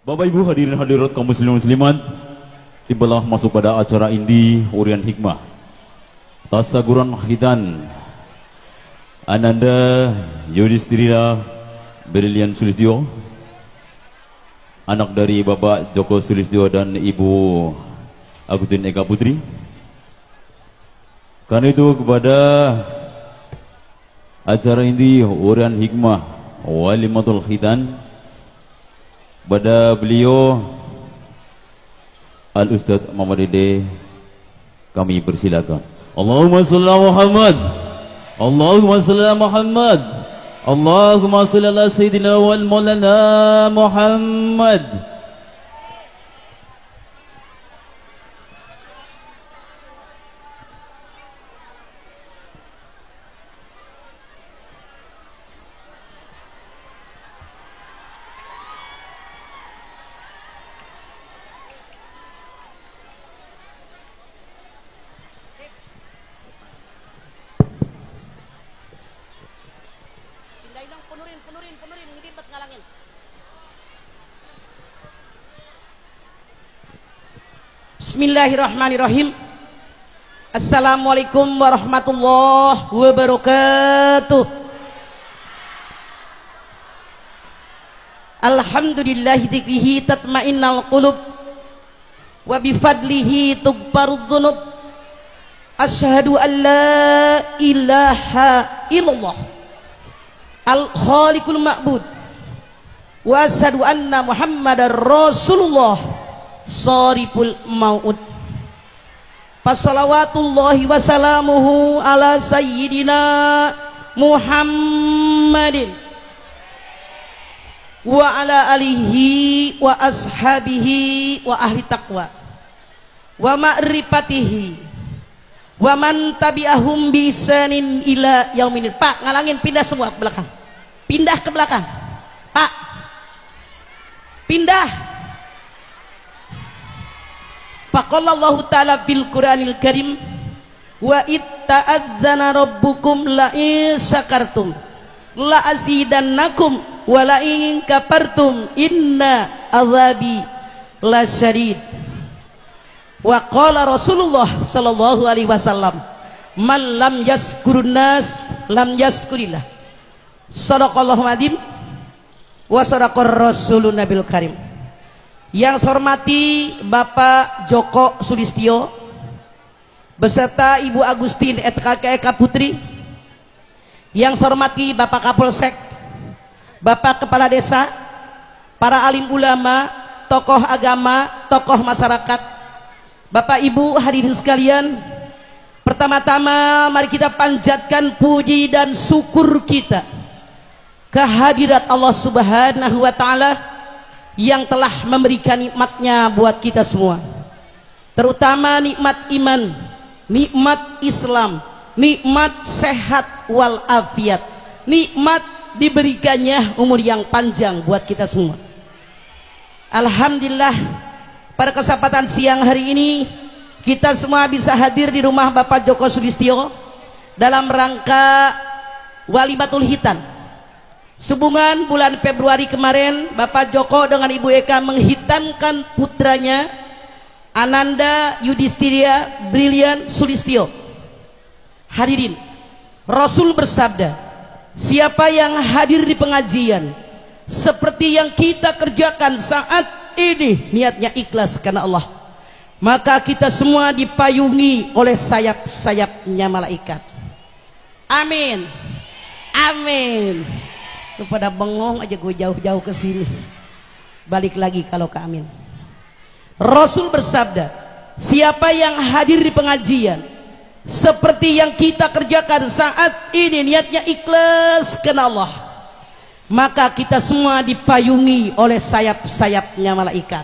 Bapak Ibu hadirin hadirat kaum muslimin muslimat, tibalah masuk pada acara Indi Urian Hikmah Tasaguran Hidan Ananda Yudhistira Brilian Sulistyo, anak dari Bapak Joko Sulistyo dan Ibu Agustin Eka Putri. Karena itu kepada acara Indi Urian Hikmah Walimatul Hidan, pada beliau Al-Ustadz Muhammad Dede kami persilakan. Allahumma shalli ala Muhammad, Allahumma shalli ala Muhammad, Allahumma shalli ala Sayyidina wal Maulana Muhammad. Penurin, ngedipet ngalangin. Bismillahirrahmanirrahim. Assalamualaikum warahmatullahi wabarakatuh. Alhamdulillahi dzikrihi tatmainnal qulub wa bifadlihi tughfarudz dzunub. Asyhadu an la ilaha illallah Al-Khaliqul Ma'bud wa asyhadu anna Muhammadar Rasulullah Shariful Mau'ud. Fassalawatullahi wasalamuhu ala sayyidina Muhammadin wa ala alihi wa ashabihi wa ahli taqwa wa ma'rifatihi wa man tabi'ahum bi ihsanin ila yaumil. Pak, ngalangin, pindah semua ke belakang. Pindah ke belakang. Pak, pindah. Faqallallahu ta'ala fil Qur'anil Karim, wa itta'adzana rabbukum la in syakartum la azidannakum wa la in kafartum inna azabi lasyadid. Wa qala Rasulullah sallallahu alaihi wasallam, man lam yaskurun nas lam yaskurillah. Shadaqallahu adzim wa sadaqar rasulun nabil karim. Yang saya hormati Bapak Joko Sulistyo beserta Ibu Agustin Eka Putri. Yang saya hormati Bapak Kapolsek, Bapak Kepala Desa, para alim ulama, tokoh agama, tokoh masyarakat, Bapak Ibu hadirin sekalian, pertama-tama mari kita panjatkan puji dan syukur kita kehadirat Allah Subhanahu wa ta'ala yang telah memberikan nikmatnya buat kita semua, terutama nikmat iman, nikmat Islam, nikmat sehat wal afiat, nikmat diberikannya umur yang panjang buat kita semua. Alhamdulillah, pada kesempatan siang hari ini kita semua bisa hadir di rumah Bapak Joko Sulistyo dalam rangka Walimatul Hitan. Sehubungan bulan Februari kemarin Bapak Joko dengan Ibu Eka menghitankan putranya Ananda Yudhistira Brilian Sulistyo. Hadirin, Rasul bersabda, siapa yang hadir di pengajian seperti yang kita kerjakan saat ini, niatnya ikhlas karena Allah, maka kita semua dipayungi oleh sayap-sayapnya malaikat. Amin, amin. Lu pada bengong aja, gue jauh-jauh ke sini. Balik lagi kalau ke amin. Rasul bersabda, siapa yang hadir di pengajian seperti yang kita kerjakan saat ini, niatnya ikhlas karena Allah, maka kita semua dipayungi oleh sayap-sayapnya malaikat.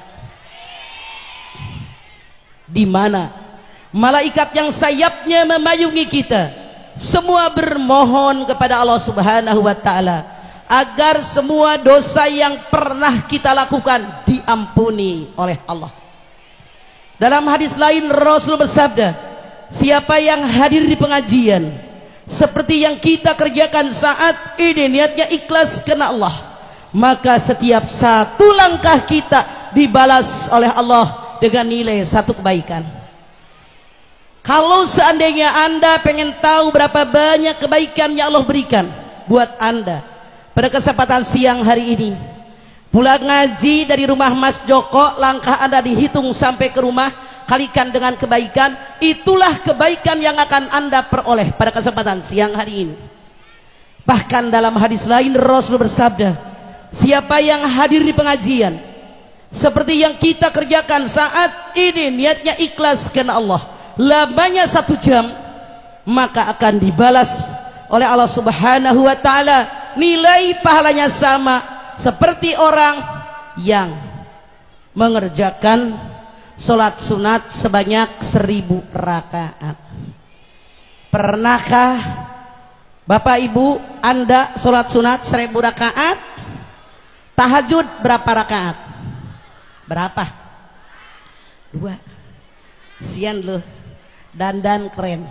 Di mana malaikat yang sayapnya memayungi kita semua bermohon kepada Allah Subhanahu wa ta'ala agar semua dosa yang pernah kita lakukan diampuni oleh Allah. Dalam hadis lain Rasul bersabda, siapa yang hadir di pengajian seperti yang kita kerjakan saat ini, niatnya ikhlas karena Allah, maka setiap satu langkah kita dibalas oleh Allah dengan nilai satu kebaikan. Kalau seandainya Anda pengen tahu berapa banyak kebaikan yang Allah berikan buat Anda pada kesempatan siang hari ini, pulang ngaji dari rumah Mas Joko, langkah Anda dihitung sampai ke rumah, kalikan dengan kebaikan, itulah kebaikan yang akan Anda peroleh pada kesempatan siang hari ini. Bahkan dalam hadis lain Rasul bersabda, siapa yang hadir di pengajian seperti yang kita kerjakan saat ini, niatnya ikhlas karena Allah, lamanya 1 jam, maka akan dibalas oleh Allah Subhanahu wa ta'ala, nilai pahalanya sama seperti orang yang mengerjakan sholat sunat sebanyak 1000 rakaat. Pernahkah Bapak Ibu Anda sholat sunat 1000 rakaat? Tahajud berapa rakaat? Berapa? 2. Sian loh, dandan keren.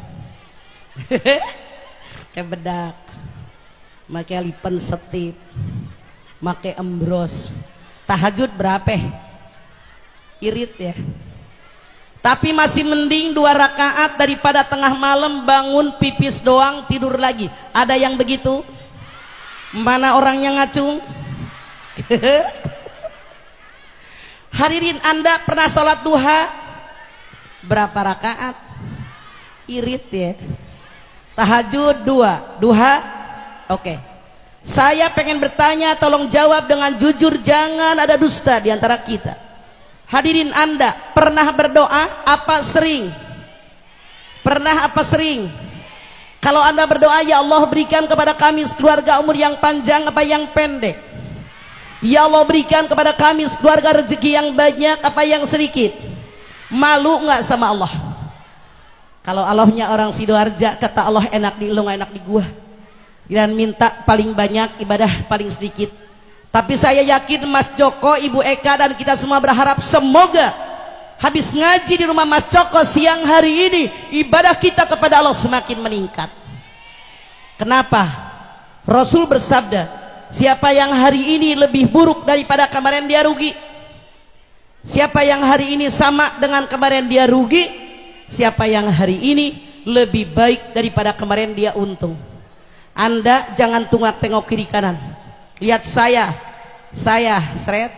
Kayak bedak, make lipen setip, make embros. Tahajud berapa? Irit ya. Tapi masih mending 2 rakaat daripada tengah malam bangun pipis doang tidur lagi. Ada yang begitu? Mana orangnya ngacung? Hadirin, Anda pernah sholat duha? Berapa rakaat? Irit ya. Tahajud 2, duha oke. Saya pengen bertanya, tolong jawab dengan jujur, jangan ada dusta di antara kita. Hadirin, Anda pernah berdoa apa sering? Pernah apa sering? Kalau Anda berdoa, ya Allah berikan kepada kami keluarga umur yang panjang apa yang pendek? Ya Allah berikan kepada kami keluarga rezeki yang banyak apa yang sedikit? Malu nggak sama Allah? Kalau Allahnya orang Sidoarja, kata Allah, enak di lu enak di gua, dan minta paling banyak, ibadah paling sedikit. Tapi saya yakin Mas Joko, Ibu Eka, dan kita semua berharap semoga habis ngaji di rumah Mas Joko siang hari ini, ibadah kita kepada Allah semakin meningkat. Kenapa? Rasul bersabda, siapa yang hari ini lebih buruk daripada kemarin, dia rugi. Siapa yang hari ini sama dengan kemarin, dia rugi. Siapa yang hari ini lebih baik daripada kemarin, dia untung. Anda jangan tunggak tengok kiri kanan. Lihat saya seret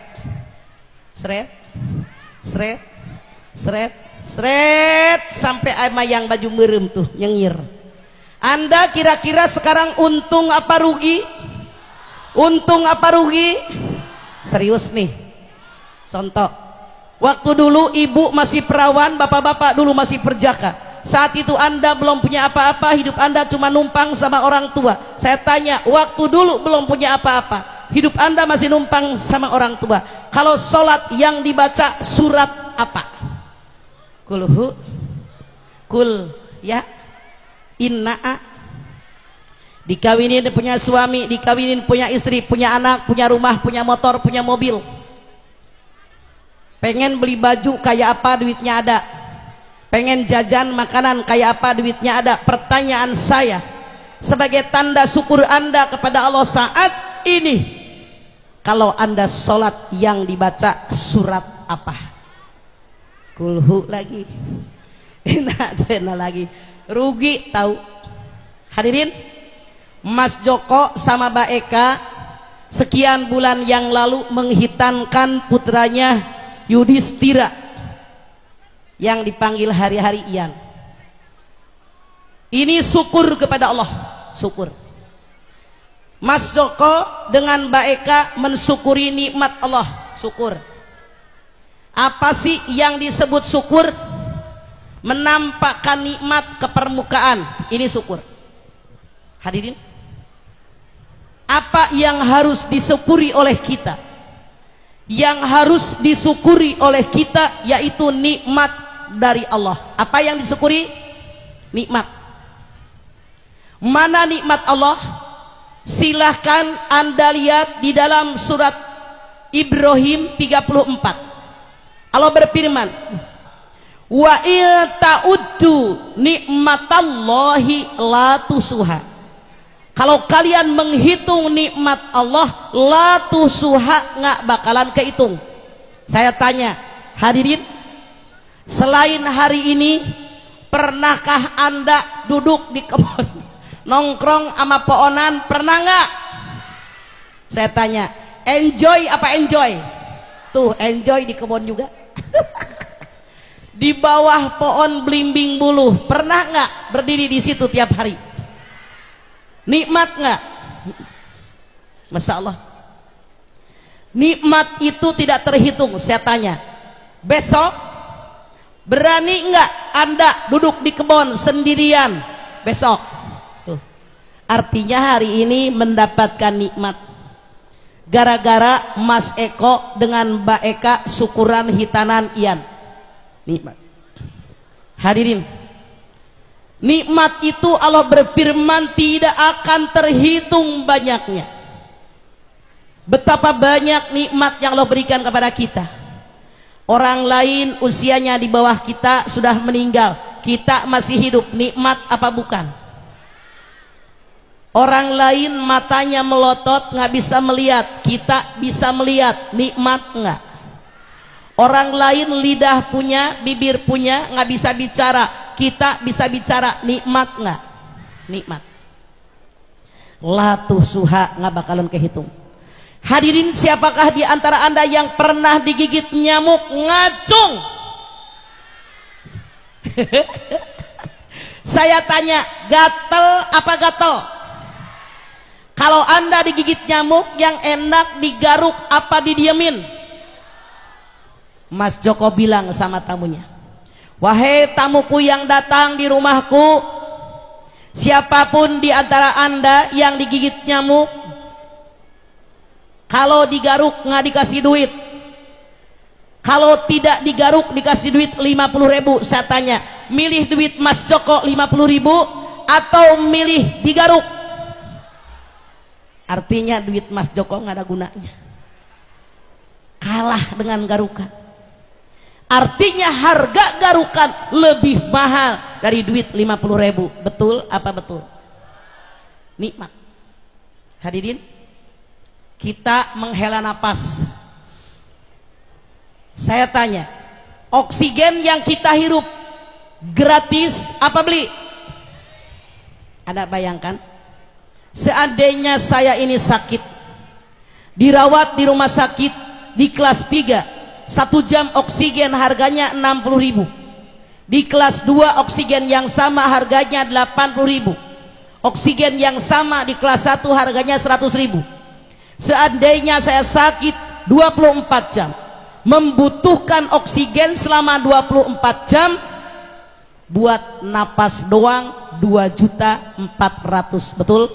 sampai ama yang baju merem tuh nyengir. Anda kira-kira sekarang untung apa rugi? Untung apa rugi? Serius nih. Contoh, waktu dulu ibu masih perawan, bapak-bapak dulu masih perjaka. Saat itu Anda belum punya apa-apa, hidup Anda cuma numpang sama orang tua. Saya tanya, waktu dulu belum punya apa-apa, hidup Anda masih numpang sama orang tua. Kalau sholat yang dibaca surat apa? Kulhu, kul, ya, inna'a. Dikawinin punya suami, dikawinin punya istri, punya anak, punya rumah, punya motor, punya mobil. Pengen beli baju kayak apa, duitnya ada. Pengen jajan makanan kayak apa, duitnya ada. Pertanyaan saya, sebagai tanda syukur Anda kepada Allah saat ini, kalau Anda sholat yang dibaca surat apa? Kulhu lagi, enak lagi, rugi tahu. Hadirin, Mas Joko sama Mbak Eka sekian bulan yang lalu menghitankan putranya Yudhistira yang dipanggil hari-hari Ian. Ini syukur kepada Allah, syukur. Mas Joko dengan Mbak Eka mensyukuri nikmat Allah, syukur. Apa sih yang disebut syukur? Menampakkan nikmat ke permukaan, ini syukur. Hadirin, apa yang harus disyukuri oleh kita? Yang harus disyukuri oleh kita yaitu nikmat dari Allah. Apa yang disyukuri? Nikmat. Mana nikmat Allah? Silahkan Anda lihat di dalam surat Ibrahim 34. Allah berfirman, wa il ta'uddu nikmatallahi la tusuha. Kalau kalian menghitung nikmat Allah, la tusuha, nggak bakalan kehitung. Saya tanya, hadirin, selain hari ini, pernahkah Anda duduk di kebun, nongkrong sama pohonan, pernah nggak? Saya tanya, enjoy apa enjoy? Tuh, enjoy di kebun juga. Di bawah pohon belimbing buluh, pernah nggak berdiri di situ tiap hari? Nikmat nggak? Masya Allah. Nikmat itu tidak terhitung. Saya tanya, besok berani nggak Anda duduk di kebun sendirian besok? Tuh. Artinya hari ini mendapatkan nikmat gara-gara Mas Eko dengan Mbak Eka syukuran hitanan Ian. Nikmat. Hadirin, nikmat itu Allah berfirman tidak akan terhitung banyaknya. Betapa banyak nikmat yang Allah berikan kepada kita. Orang lain usianya di bawah kita sudah meninggal, kita masih hidup. Nikmat apa bukan? Orang lain matanya melotot, nggak bisa melihat, kita bisa melihat. Nikmat nggak? Orang lain lidah punya, bibir punya, nggak bisa bicara, kita bisa bicara. Nikmat nggak? Nikmat. La tusuha, nggak bakalan kehitung. Hadirin, siapakah di antara Anda yang pernah digigit nyamuk ngacung? Saya tanya, gatel apa gatel? Kalau Anda digigit nyamuk, yang enak digaruk apa didiemin? Mas Joko bilang sama tamunya, wahai tamuku yang datang di rumahku, siapapun di antara Anda yang digigit nyamuk, kalau digaruk nggak dikasih duit, kalau tidak digaruk dikasih duit 50.000. Saya tanya, milih duit Mas Joko 50.000 atau milih digaruk? Artinya duit Mas Joko nggak ada gunanya, kalah dengan garukan. Artinya harga garukan lebih mahal dari duit 50.000. Betul apa betul? Nikmat. Hadirin, kita menghela napas. Saya tanya, oksigen yang kita hirup gratis apa beli? Anda bayangkan, seandainya saya ini sakit, dirawat di rumah sakit di kelas 3, 1 jam oksigen harganya 60.000. Di kelas 2 oksigen yang sama harganya 80.000. Oksigen yang sama di kelas 1 harganya 100.000. Seandainya saya sakit 24 jam, membutuhkan oksigen selama 24 jam, buat napas doang 2.400.000. Betul?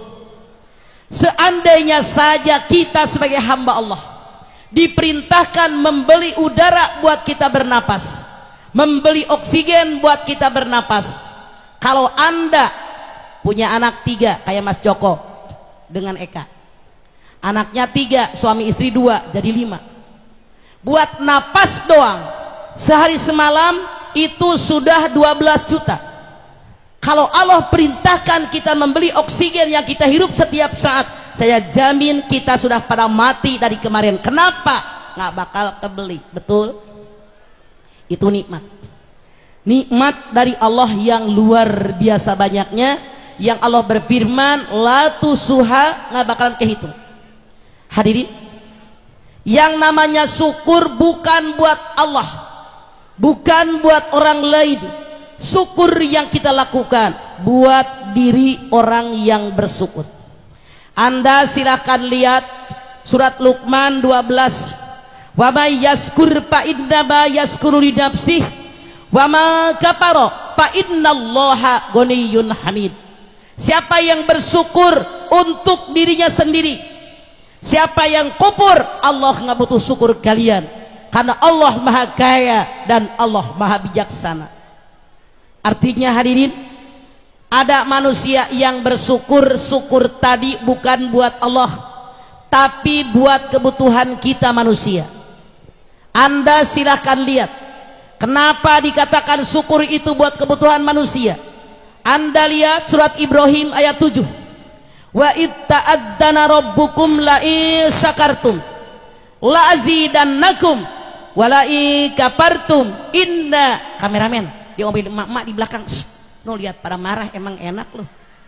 Seandainya saja kita sebagai hamba Allah diperintahkan membeli udara buat kita bernapas, membeli oksigen buat kita bernapas. Kalau Anda punya anak 3 kayak Mas Joko dengan Eka, anaknya 3, suami istri 2, jadi 5, buat napas doang sehari semalam itu sudah 12 juta. Kalau Allah perintahkan kita membeli oksigen yang kita hirup setiap saat, saya jamin kita sudah pada mati dari kemarin. Kenapa? Nggak bakal kebeli. Betul? Itu nikmat. Nikmat dari Allah yang luar biasa banyaknya, yang Allah berfirman, la tusuha, nggak bakalan kehitung. Hadirin, yang namanya syukur bukan buat Allah, bukan buat orang lain. Syukur yang kita lakukan buat diri orang yang bersyukur. Anda silakan lihat surat Luqman 12. Wa may yaskur fa innama yaskuru li nafsihi wa ma kafara fa innallaha ghaniyyun hamid. Siapa yang bersyukur untuk dirinya sendiri, siapa yang kufur, Allah nggak butuh syukur kalian, karena Allah maha kaya dan Allah maha bijaksana. Artinya hadirin, ada manusia yang bersyukur, syukur tadi bukan buat Allah, tapi buat kebutuhan kita manusia. Anda silahkan lihat, kenapa dikatakan syukur itu buat kebutuhan manusia. Anda lihat surat Ibrahim ayat 7. Wa itta'addana rabbukum la'i syakartum la azidannakum wa la'i kafartum inna. Kameramen diomelin emak-emak di belakang. No, lihat pada marah, emang enak loh.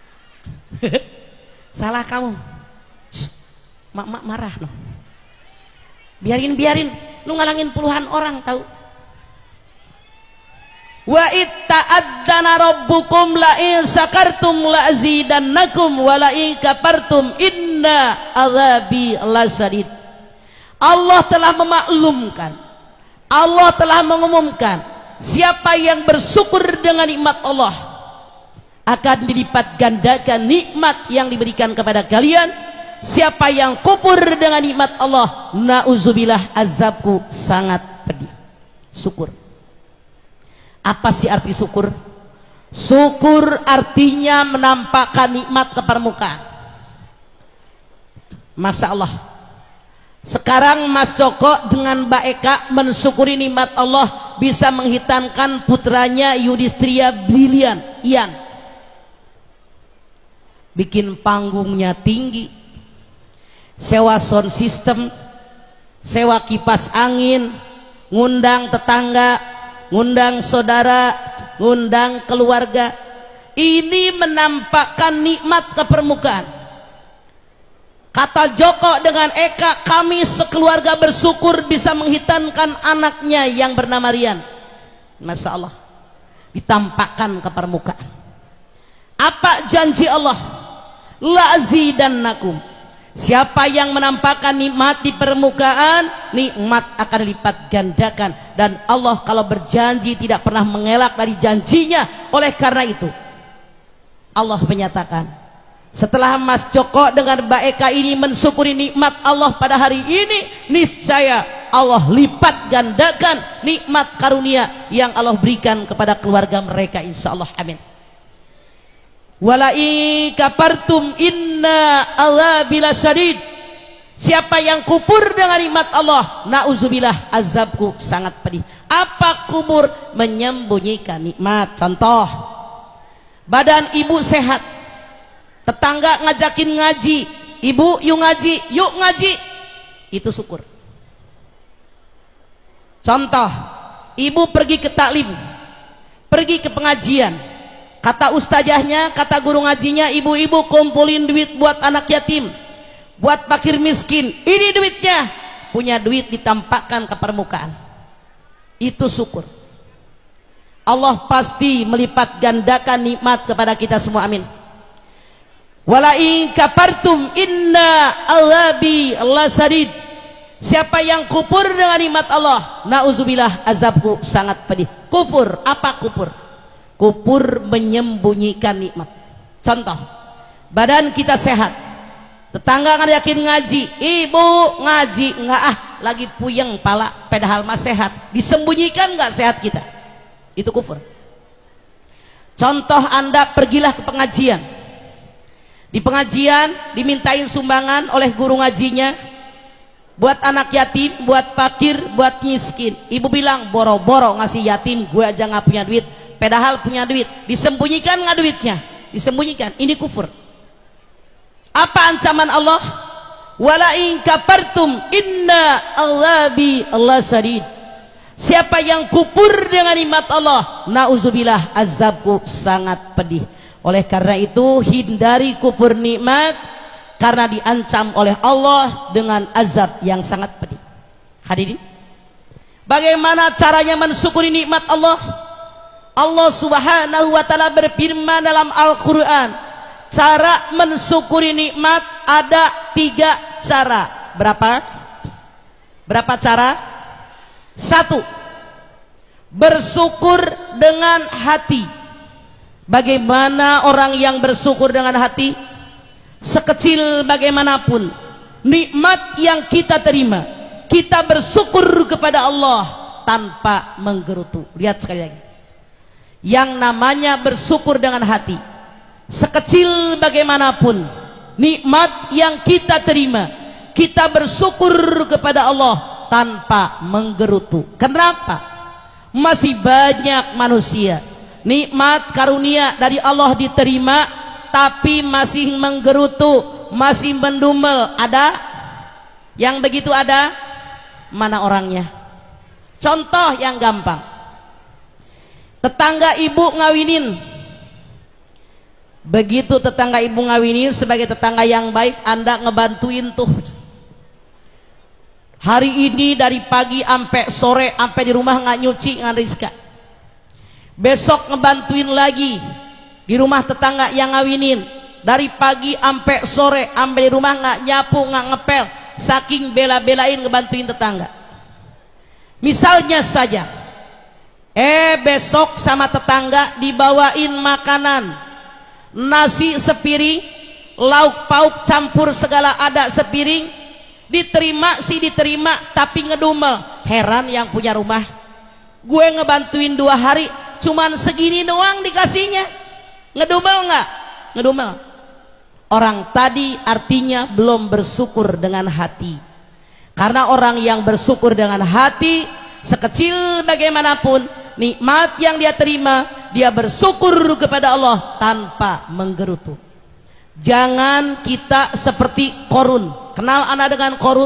Salah kamu. Mak-mak marah no. Biarin, lu ngalangin puluhan orang tahu. Wa itta'addana rabbukum la in syakartum la azidannakum wa la in kafartum inna azabi lasadid. Allah telah memaklumkan, Allah telah mengumumkan, siapa yang bersyukur dengan nikmat Allah akan dilipat gandakan nikmat yang diberikan kepada kalian. Siapa yang kufur dengan nikmat Allah, na'udzubillah, azabku sangat pedih. Syukur. Apa sih arti syukur? Syukur artinya menampakkan nikmat ke permukaan. Masya Allah, sekarang Mas Joko dengan Mbak Eka mensyukuri nikmat Allah bisa menghitankan putranya Yudhistira Brilian Ian, bikin panggungnya tinggi, sewa sound system, sewa kipas angin, ngundang tetangga, ngundang saudara, ngundang keluarga. Ini menampakkan nikmat ke permukaan. Kata Joko dengan Eka, kami sekeluarga bersyukur bisa menghitankan anaknya yang bernama Rian. Masya Allah, ditampakkan ke permukaan. Apa janji Allah? La azidannakum. Siapa yang menampakkan nikmat di permukaan, nikmat akan dilipat gandakan. Dan Allah kalau berjanji tidak pernah mengelak dari janjinya. Oleh karena itu Allah menyatakan, setelah Mas Joko dengan Mbak Eka ini mensyukuri nikmat Allah pada hari ini, niscaya Allah lipat gandakan nikmat karunia yang Allah berikan kepada keluarga mereka, insyaallah. Amin. Wala'i kafartum inna azabi lasyadid. Siapa yang kufur dengan nikmat Allah, na'udzubillah, azabku sangat pedih. Apa kufur? Menyembunyikan nikmat. Contoh, badan ibu sehat, tetangga ngajakin ngaji, ibu yuk ngaji, itu syukur. Contoh, ibu pergi ke taklim, pergi ke pengajian, kata ustazahnya, kata guru ngajinya, ibu-ibu kumpulin duit buat anak yatim, buat fakir miskin, ini duitnya. Punya duit ditampakkan ke permukaan, itu syukur. Allah pasti melipat gandakan nikmat kepada kita semua, amin. Wala in kafartum inna azabi lasadid. Siapa yang kufur dengan nikmat Allah, na'udzubillah, azabku sangat pedih. Kufur, apa kufur? Kufur menyembunyikan nikmat. Contoh, badan kita sehat, tetangga ngajakin ngaji, ibu ngaji enggak, lagi puyeng pala, padahal mah sehat. Disembunyikan enggak sehat kita? Itu kufur. Contoh, Anda pergilah ke pengajian, di pengajian dimintain sumbangan oleh guru ngajinya buat anak yatim, buat fakir, buat miskin. Ibu bilang, boro-boro ngasih yatim, gue aja nggak punya duit, padahal punya duit. Disembunyikan nggak duitnya? Disembunyikan. Ini kufur. Apa ancaman Allah? Wala in kafartum inna azabi lasadid. Siapa yang kufur dengan nikmat Allah, na'udzubillah, azabku sangat pedih. Oleh karena itu hindari kufur nikmat, karena diancam oleh Allah dengan azab yang sangat pedih. Hadirin, bagaimana caranya mensyukuri nikmat Allah? Allah Subhanahu wa taala berfirman dalam Al-Qur'an, cara mensyukuri nikmat ada 3 cara. Berapa cara? 1, bersyukur dengan hati. Bagaimana orang yang bersyukur dengan hati? Sekecil bagaimanapun nikmat yang kita terima, kita bersyukur kepada Allah tanpa menggerutu. Lihat sekali lagi, yang namanya bersyukur dengan hati, sekecil bagaimanapun nikmat yang kita terima, kita bersyukur kepada Allah tanpa menggerutu. Kenapa? Masih banyak manusia nikmat karunia dari Allah diterima, tapi masih menggerutu, masih mendumel. Ada? Yang begitu ada? Mana orangnya? Contoh yang gampang. Tetangga ibu ngawinin. Begitu tetangga ibu ngawinin, sebagai tetangga yang baik Anda ngebantuin tuh. Hari ini dari pagi sampai sore, sampai di rumah nggak nyuci, nggak rizka. Besok ngebantuin lagi di rumah tetangga yang ngawinin. Dari pagi sampai sore, sampai di rumah nggak nyapu, nggak ngepel, saking bela-belain ngebantuin tetangga. Misalnya saja, besok sama tetangga dibawain makanan, nasi sepiring, lauk pauk campur segala ada sepiring, diterima sih diterima, tapi ngedumel. Heran yang punya rumah, gue ngebantuin 2 hari, cuman segini doang dikasihnya. Ngedumel nggak? Ngedumel. Orang tadi artinya belum bersyukur dengan hati. Karena orang yang bersyukur dengan hati, sekecil bagaimanapun nikmat yang dia terima, dia bersyukur kepada Allah tanpa menggerutu. Jangan kita seperti Qorun. Kenal anak dengan Qorun?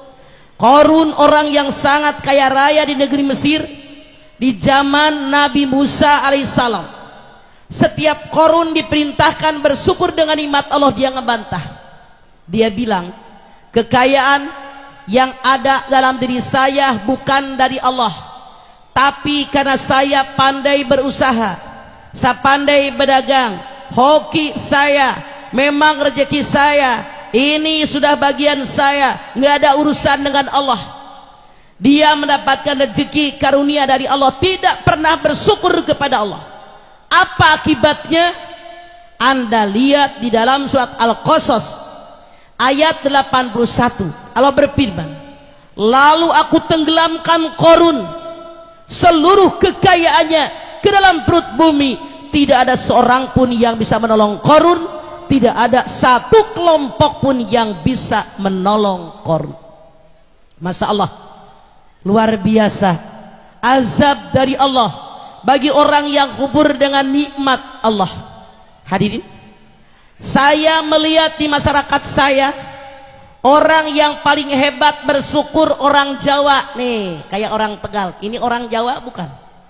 Qorun orang yang sangat kaya raya di negeri Mesir di zaman Nabi Musa alaihissalam. Setiap Qorun diperintahkan bersyukur dengan nikmat Allah, dia ngebantah. Dia bilang, kekayaan yang ada dalam diri saya bukan dari Allah, tapi karena saya pandai berusaha, saya pandai berdagang, hoki saya, memang rezeki saya, ini sudah bagian saya, nggak ada urusan dengan Allah. Dia mendapatkan rezeki karunia dari Allah, tidak pernah bersyukur kepada Allah. Apa akibatnya? Anda lihat di dalam surat Al-Qasas ayat 81, Allah berfirman, lalu aku tenggelamkan Qorun seluruh kekayaannya ke dalam perut bumi, tidak ada seorang pun yang bisa menolong Qorun, tidak ada satu kelompok pun yang bisa menolong Qorun. Masya Allah, luar biasa azab dari Allah bagi orang yang kubur dengan nikmat Allah. Hadirin, saya melihat di masyarakat saya, orang yang paling hebat bersyukur orang Jawa. Nih, kayak orang Tegal. Ini orang Jawa bukan?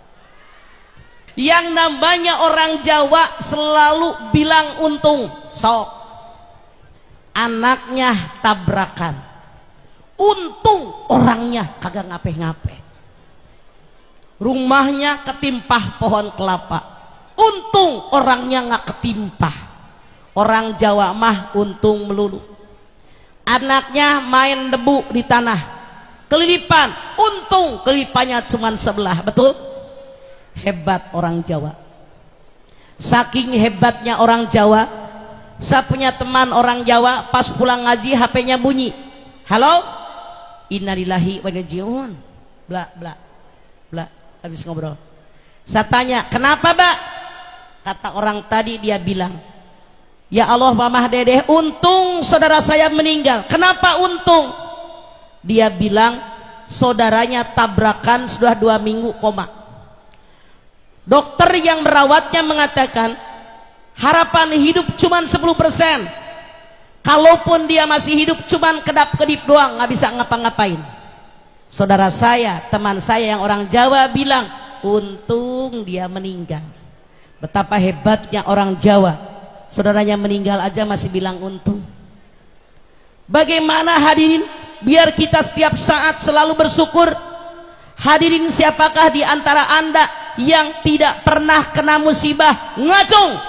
Yang namanya orang Jawa selalu bilang untung. Sok, anaknya tabrakan, untung orangnya kagak ngape-ngape. Rumahnya ketimpah pohon kelapa, untung orangnya nggak ketimpah. Orang Jawa mah untung melulu. Anaknya main debu di tanah, kelilipan, untung kelilipannya cuma sebelah. Betul? Hebat orang Jawa. Saking hebatnya orang Jawa, saya punya teman orang Jawa, pas pulang ngaji HP-nya bunyi, halo, innalillahi wa inna ilaihi raji'un, bla bla bla. Habis ngobrol, saya tanya, kenapa Mbak? Kata orang tadi, dia bilang, ya Allah mamah dedeh, untung saudara saya meninggal. Kenapa untung? Dia bilang saudaranya tabrakan sudah 2 minggu koma. Dokter yang merawatnya mengatakan harapan hidup cuma 10%. Kalaupun dia masih hidup cuma kedap-kedip doang, nggak bisa ngapa-ngapain. Saudara saya, teman saya yang orang Jawa bilang, untung dia meninggal. Betapa hebatnya orang Jawa, saudaranya meninggal aja masih bilang untung. Bagaimana hadirin, biar kita setiap saat selalu bersyukur. Hadirin, siapakah di antara Anda yang tidak pernah kena musibah? Ngacung.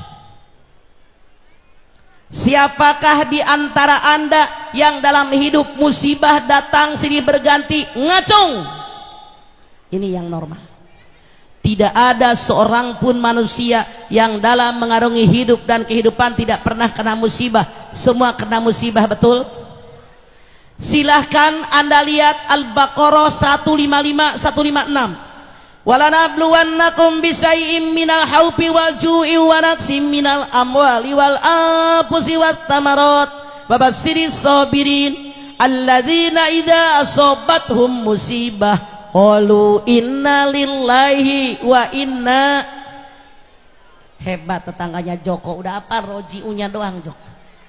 Siapakah di antara Anda yang dalam hidup musibah datang silih berganti? Ngacung. Ini yang normal. Tidak ada seorang pun manusia yang dalam mengarungi hidup dan kehidupan tidak pernah kena musibah. Semua kena musibah, betul? Silahkan Anda lihat Al-Baqarah 155, 156. Walanabluwannakum bisay'im minal haufi wal ju'i wa naqsim minal amwali wal anfusi wat tamarat wa basyirish sabirin alladzina idza asabathum musibah qalu inna lillahi wa inna. Hebat tetangganya Joko, udah apa rojiunya doang Joko.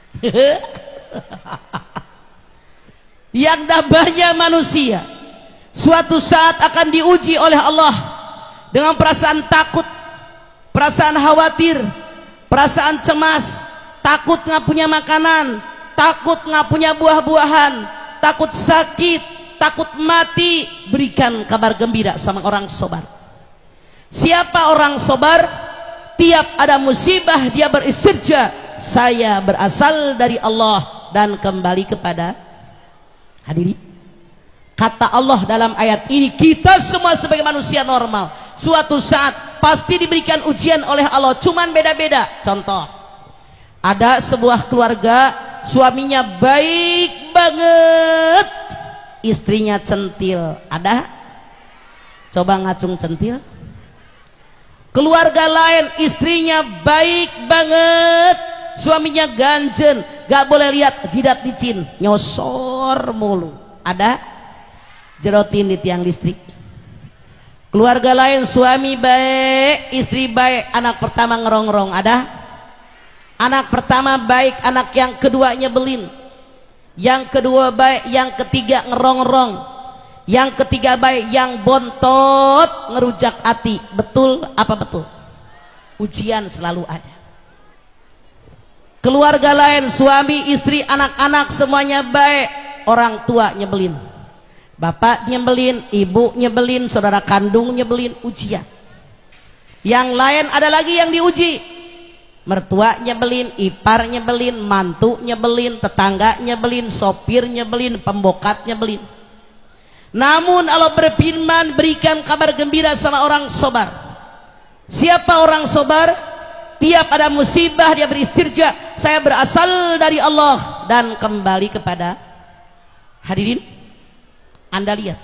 Yang namanya manusia suatu saat akan diuji oleh Allah dengan perasaan takut, perasaan khawatir, perasaan cemas, takut nggak punya makanan, takut nggak punya buah-buahan, takut sakit, takut mati. Berikan kabar gembira sama orang sobar. Siapa orang sobar? Tiap ada musibah dia beristirja, saya berasal dari Allah dan kembali kepada. Hadirin, kata Allah dalam ayat ini, kita semua sebagai manusia normal suatu saat pasti diberikan ujian oleh Allah, cuman beda-beda. Contoh, ada sebuah keluarga, suaminya baik banget, istrinya centil. Ada? Coba ngacung centil. Keluarga lain, istrinya baik banget, suaminya ganjen, gak boleh lihat jidat licin, nyosor mulu. Ada? Jerotin di tiang listrik. Keluarga lain, suami baik, istri baik, anak pertama ngerongrong. Ada? Anak pertama baik, anak yang kedua nyebelin, yang kedua baik, yang ketiga ngerongrong, yang ketiga baik, yang bontot ngerujak hati. Betul apa betul? Ujian selalu ada. Keluarga lain, suami, istri, anak-anak semuanya baik, orang tua nyebelin, bapak nyebelin, ibu nyebelin, saudara kandung nyebelin. Ujian. Yang lain ada lagi yang diuji, mertua nyebelin, ipar nyebelin, mantu nyebelin, tetangga nyebelin, sopir nyebelin, pembokat nyebelin. Namun Allah berfirman, berikan kabar gembira sama orang sobar. Siapa orang sobar? Tiap ada musibah dia beristirja, saya berasal dari Allah dan kembali kepada. Hadirin, Anda lihat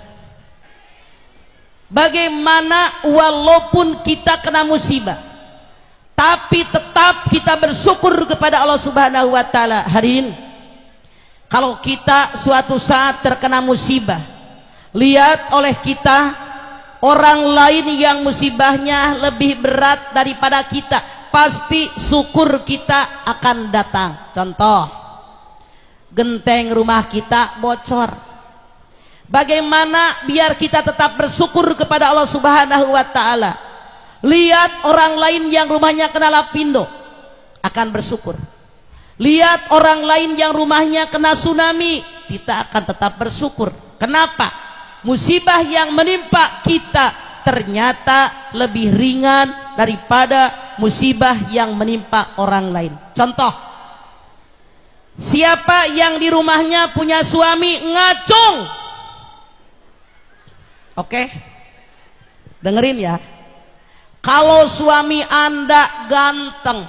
bagaimana walaupun kita kena musibah, tapi tetap kita bersyukur kepada Allah Subhanahu wa taala. Hadirin, kalau kita suatu saat terkena musibah, lihat oleh kita orang lain yang musibahnya lebih berat daripada kita, pasti syukur kita akan datang. Contoh, genteng rumah kita bocor. Bagaimana biar kita tetap bersyukur kepada Allah Subhanahu wa taala? Lihat orang lain yang rumahnya kena lapindo, akan bersyukur. Lihat orang lain yang rumahnya kena tsunami, kita akan tetap bersyukur. Kenapa? Musibah yang menimpa kita ternyata lebih ringan daripada musibah yang menimpa orang lain. Contoh, siapa yang di rumahnya punya suami ngacung? Oke, dengerin ya. Kalau suami Anda ganteng,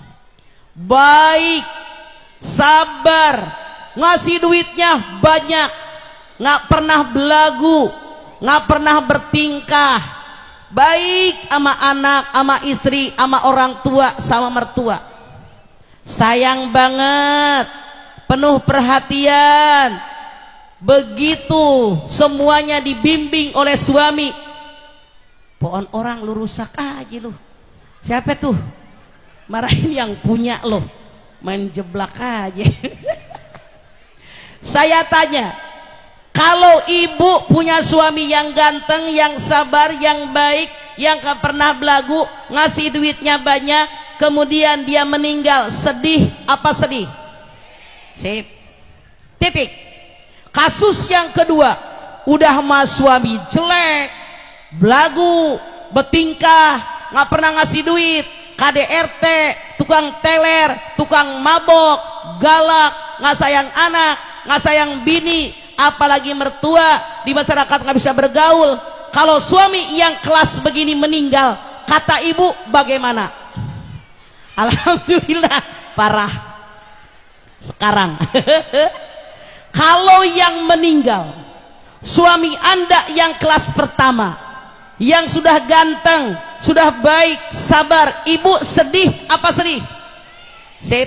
baik, sabar, ngasih duitnya banyak, nggak pernah belagu, nggak pernah bertingkah, baik sama anak, sama istri, sama orang tua, sama mertua, sayang banget, penuh perhatian, begitu semuanya dibimbing oleh suami. Pohon orang lu rusak aja lu. Siapa tuh? Marahin yang punya lo, main jeblak aja. Saya tanya, kalau ibu punya suami yang ganteng, yang sabar, yang baik, yang gak pernah belagu, ngasih duitnya banyak, kemudian dia meninggal, sedih apa sedih? Sip. Titik. Kasus yang kedua, udah mas suami jelek, belagu, bertingkah, gak pernah ngasih duit, KDRT, tukang teler, tukang mabok, galak, gak sayang anak, gak sayang bini, apalagi mertua, di masyarakat nggak bisa bergaul. Kalau suami yang kelas begini meninggal, kata ibu bagaimana? Alhamdulillah parah. Sekarang kalau yang meninggal suami Anda yang kelas pertama, yang sudah ganteng, sudah baik, sabar, ibu sedih apa sedih? Sip.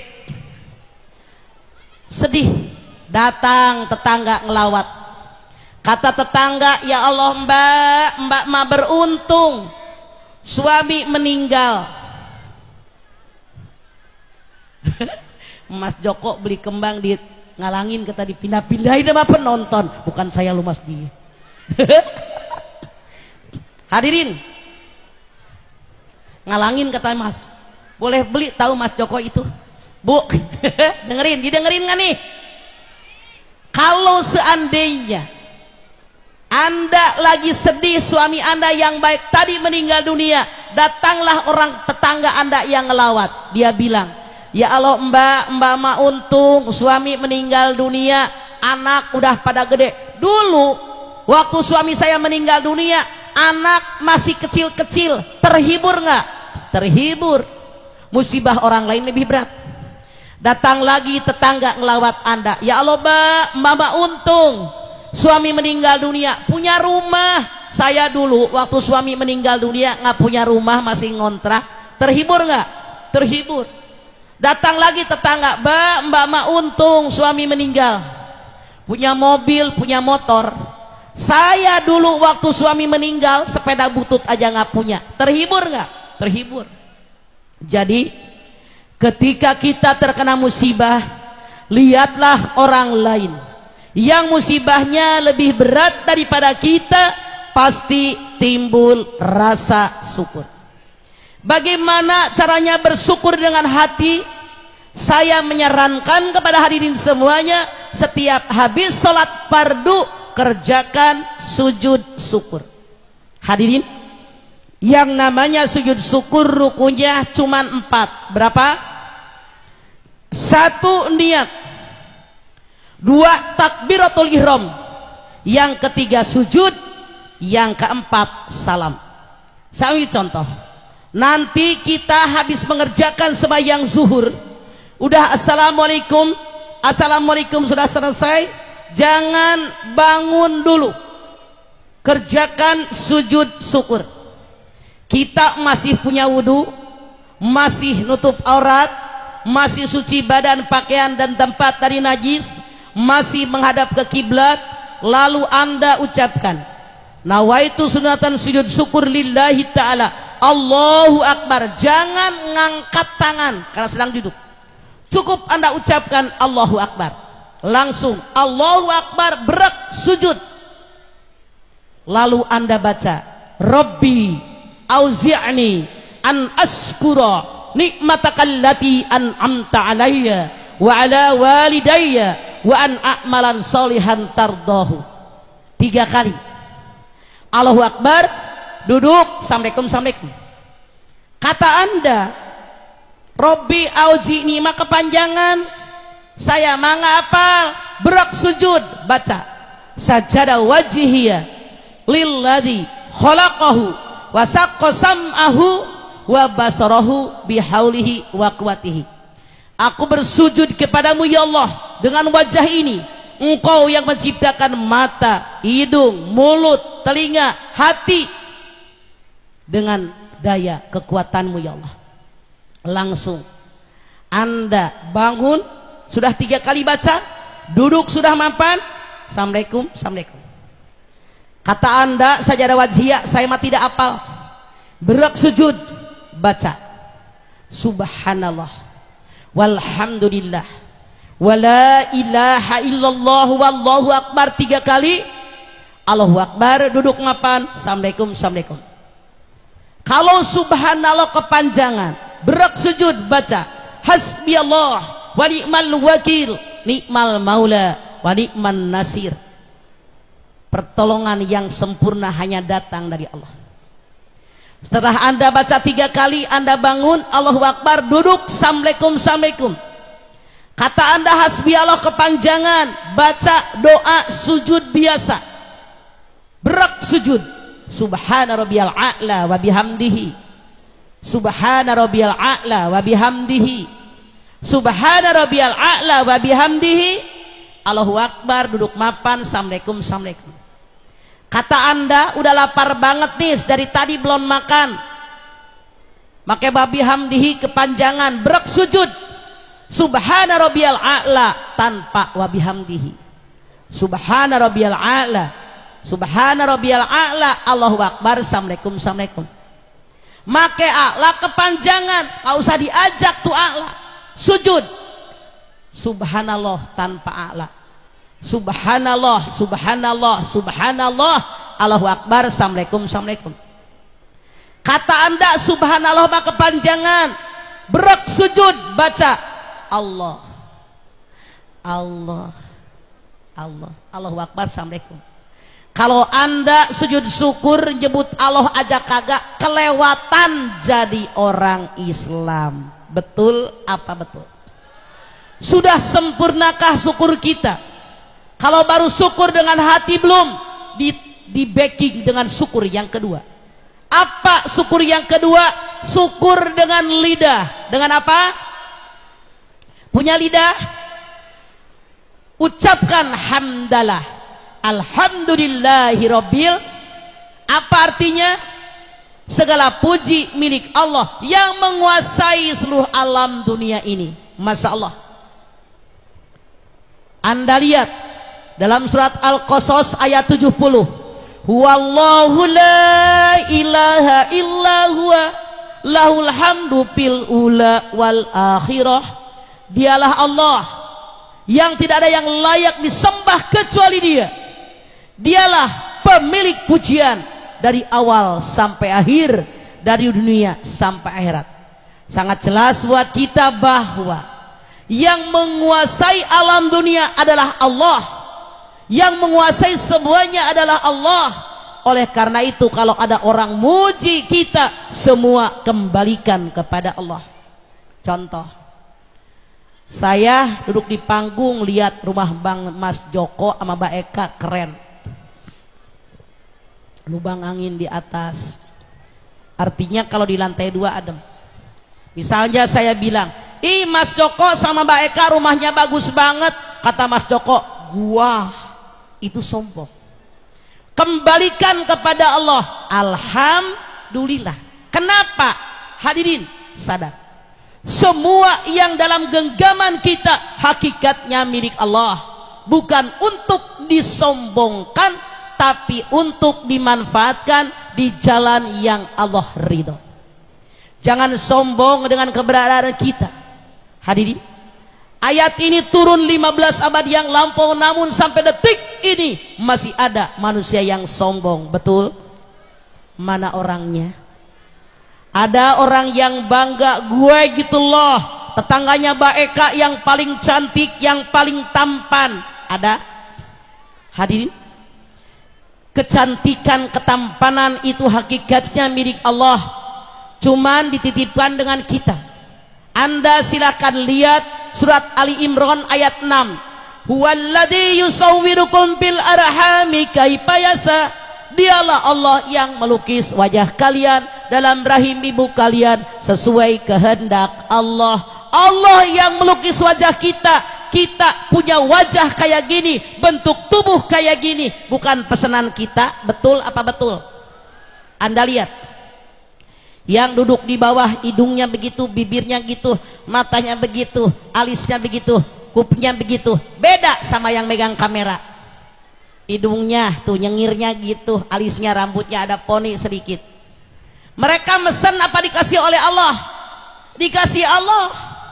Sedih. Datang tetangga ngelawat, kata tetangga, ya Allah mbak mah beruntung suami meninggal. Mas Joko beli kembang di ngalangin kata dipindah-pindahin sama penonton. Bukan saya lu Mas dia. Hadirin, ngalangin kata Mas. Boleh beli tahu Mas Joko itu? Bu, didengerin nggak nih? Kalau seandainya Anda lagi sedih, suami Anda yang baik tadi meninggal dunia, datanglah orang tetangga Anda yang ngelawat. Dia bilang, ya Allah mbak mah untung suami meninggal dunia, anak udah pada gede. Dulu waktu suami saya meninggal dunia, anak masih kecil-kecil, terhibur nggak? Terhibur. Musibah orang lain lebih berat. Datang lagi tetangga ngelawat Anda, ya Allah mbak mah untung suami meninggal dunia, punya rumah. Saya dulu waktu suami meninggal dunia nggak punya rumah, masih ngontrak. Terhibur nggak? Terhibur. Datang lagi tetangga, mbak mah untung suami meninggal, punya mobil, punya motor. Saya dulu waktu suami meninggal sepeda butut aja nggak punya. Terhibur nggak? Terhibur. Jadi ketika kita terkena musibah, lihatlah orang lain yang musibahnya lebih berat daripada kita, pasti timbul rasa syukur. Bagaimana caranya bersyukur dengan hati? Saya menyarankan kepada hadirin semuanya, setiap habis sholat fardu kerjakan sujud syukur. Hadirin, yang namanya sujud syukur rukunnya cuma 4. Berapa? 1 niat, 2 takbiratul ihram, yang ketiga sujud, yang keempat salam. Saya ambil contoh. Nanti kita habis mengerjakan sembahyang zuhur, udah assalamualaikum, assalamualaikum sudah selesai, jangan bangun dulu, kerjakan sujud syukur. Kita masih punya wudu, masih nutup aurat, masih suci badan, pakaian dan tempat dari najis, masih menghadap ke kiblat, lalu Anda ucapkan nawaitu sunatan sujud syukur lillahi ta'ala, Allahu Akbar. Jangan ngangkat tangan karena sedang duduk, cukup Anda ucapkan Allahu Akbar, langsung Allahu Akbar, berak sujud. Lalu Anda baca, Rabbi auzi'ni an askura nikmatakallati an'amta alayya wa ala walidayya wa an a'malan solihan tardahu. 3 kali Allahu Akbar, duduk, assalamualaikum, assalamualaikum. Kata Anda, Robbi auzi'ni mah kepanjangan, saya mah nggak hafal, berak sujud, baca sajada wajhiya lilladzi khalaqahu wa saqqa sam'ahu wa basarahu bihaulihi wa quwatihi. Aku bersujud kepadamu ya Allah dengan wajah ini, Engkau yang menciptakan mata, hidung, mulut, telinga, hati, dengan daya kekuatanmu ya Allah. Langsung Anda bangun, sudah 3 kali baca, duduk sudah mapan, assalamualaikum, assalamualaikum. Kata Anda sajadah wajhiyah, saya mah tidak apal, berak sujud, baca subhanallah walhamdulillah wala ilaha illallah wallahu akbar 3 kali. Allahu Akbar, duduk mapan, assalamualaikum, assalamualaikum. Kalau subhanallah kepanjangan, berak sujud, baca hasbiyallah wa ni'mal wakil ni'mal maula wa ni'man nasir. Pertolongan yang sempurna hanya datang dari Allah. Setelah Anda baca 3 kali, Anda bangun, Allahu Akbar, duduk, assalamualaikum, assalamualaikum. Kata Anda hasbiyallah kepanjangan, baca doa sujud biasa, berak sujud, subhana rabbiyal a'la wa bihamdihi, subhana rabbiyal a'la wa bihamdihi, subhana rabbiyal a'la wa bihamdihi. Allahu Akbar, duduk mapan, assalamualaikum, assalamualaikum. Kata Anda udah lapar banget nih, dari tadi belum makan, maka babi hamdihi kepanjangan, berak sujud, subhana rabbiyal a'la tanpa wabihamdihi, subhana rabbiyal a'la, subhana rabbiyal a'la, Allahu Akbar, assalamualaikum, assalamualaikum. Make a'la kepanjangan, gak usah diajak tuh a'la, sujud. Subhanallah tanpa a'la. Subhanallah, subhanallah, subhanallah, Allahu Akbar, assalamualaikum, assalamualaikum. Kata anda subhanallah mah kepanjangan, berak sujud baca Allah, Allah, Allah, Allahu Akbar, assalamualaikum. Kalau anda sujud syukur nyebut Allah aja kagak, kelewatan jadi orang Islam. Betul apa betul? Sudah sempurnakah syukur kita? Kalau baru syukur dengan hati belum, di backing dengan syukur yang kedua. Apa syukur yang kedua? Syukur dengan lidah. Dengan apa? Punya lidah? Ucapkan hamdalah. Alhamdulillahirabbil. Apa artinya? Segala puji milik Allah yang menguasai seluruh alam dunia ini. Masya Allah. Anda lihat dalam surat Al-Qasas ayat 70. Huwallahu la ilaha illa huwa lahul hamdu fil ula wal akhirah. Dialah Allah yang tidak ada yang layak disembah kecuali Dia. Dialah pemilik pujian dari awal sampai akhir, dari dunia sampai akhirat. Sangat jelas buat kita bahwa yang menguasai alam dunia adalah Allah. Yang menguasai semuanya adalah Allah. Oleh karena itu kalau ada orang muji kita, semua kembalikan kepada Allah. Contoh, saya duduk di panggung lihat rumah Bang Mas Joko sama Mbak Eka, keren. Lubang angin di atas. Artinya kalau di lantai 2 adem. Misalnya saya bilang, ih Mas Joko sama Mbak Eka rumahnya bagus banget. Kata Mas Joko, wah, itu sombong. Kembalikan kepada Allah. Alhamdulillah. Kenapa? Hadirin sadar, semua yang dalam genggaman kita hakikatnya milik Allah. Bukan untuk disombongkan, tapi untuk dimanfaatkan di jalan yang Allah ridho. Jangan sombong dengan keberadaan kita. Hadirin, ayat ini turun 15 abad yang lampau, namun sampai detik ini masih ada manusia yang sombong. Betul? Mana orangnya? Ada orang yang bangga, gue gitu loh, tetangganya Mbak Eka yang paling cantik, yang paling tampan. Ada? Hadirin, kecantikan, ketampanan itu hakikatnya milik Allah, cuman dititipkan dengan kita. Anda silakan lihat surat Ali Imran ayat 6. Huwallazi yusawwirukum bil arhami kaifa yasha. Dialah Allah yang melukis wajah kalian dalam rahim ibu kalian sesuai kehendak Allah. Allah yang melukis wajah kita. Kita punya wajah kayak gini, bentuk tubuh kayak gini, bukan pesanan kita. Betul apa betul? Anda lihat, yang duduk di bawah hidungnya begitu, bibirnya gitu, matanya begitu, alisnya begitu, kupingnya begitu, beda sama yang megang kamera. Hidungnya tuh nyengirnya gitu, alisnya, rambutnya ada poni sedikit. Mereka mesen apa dikasih oleh Allah? Dikasih Allah.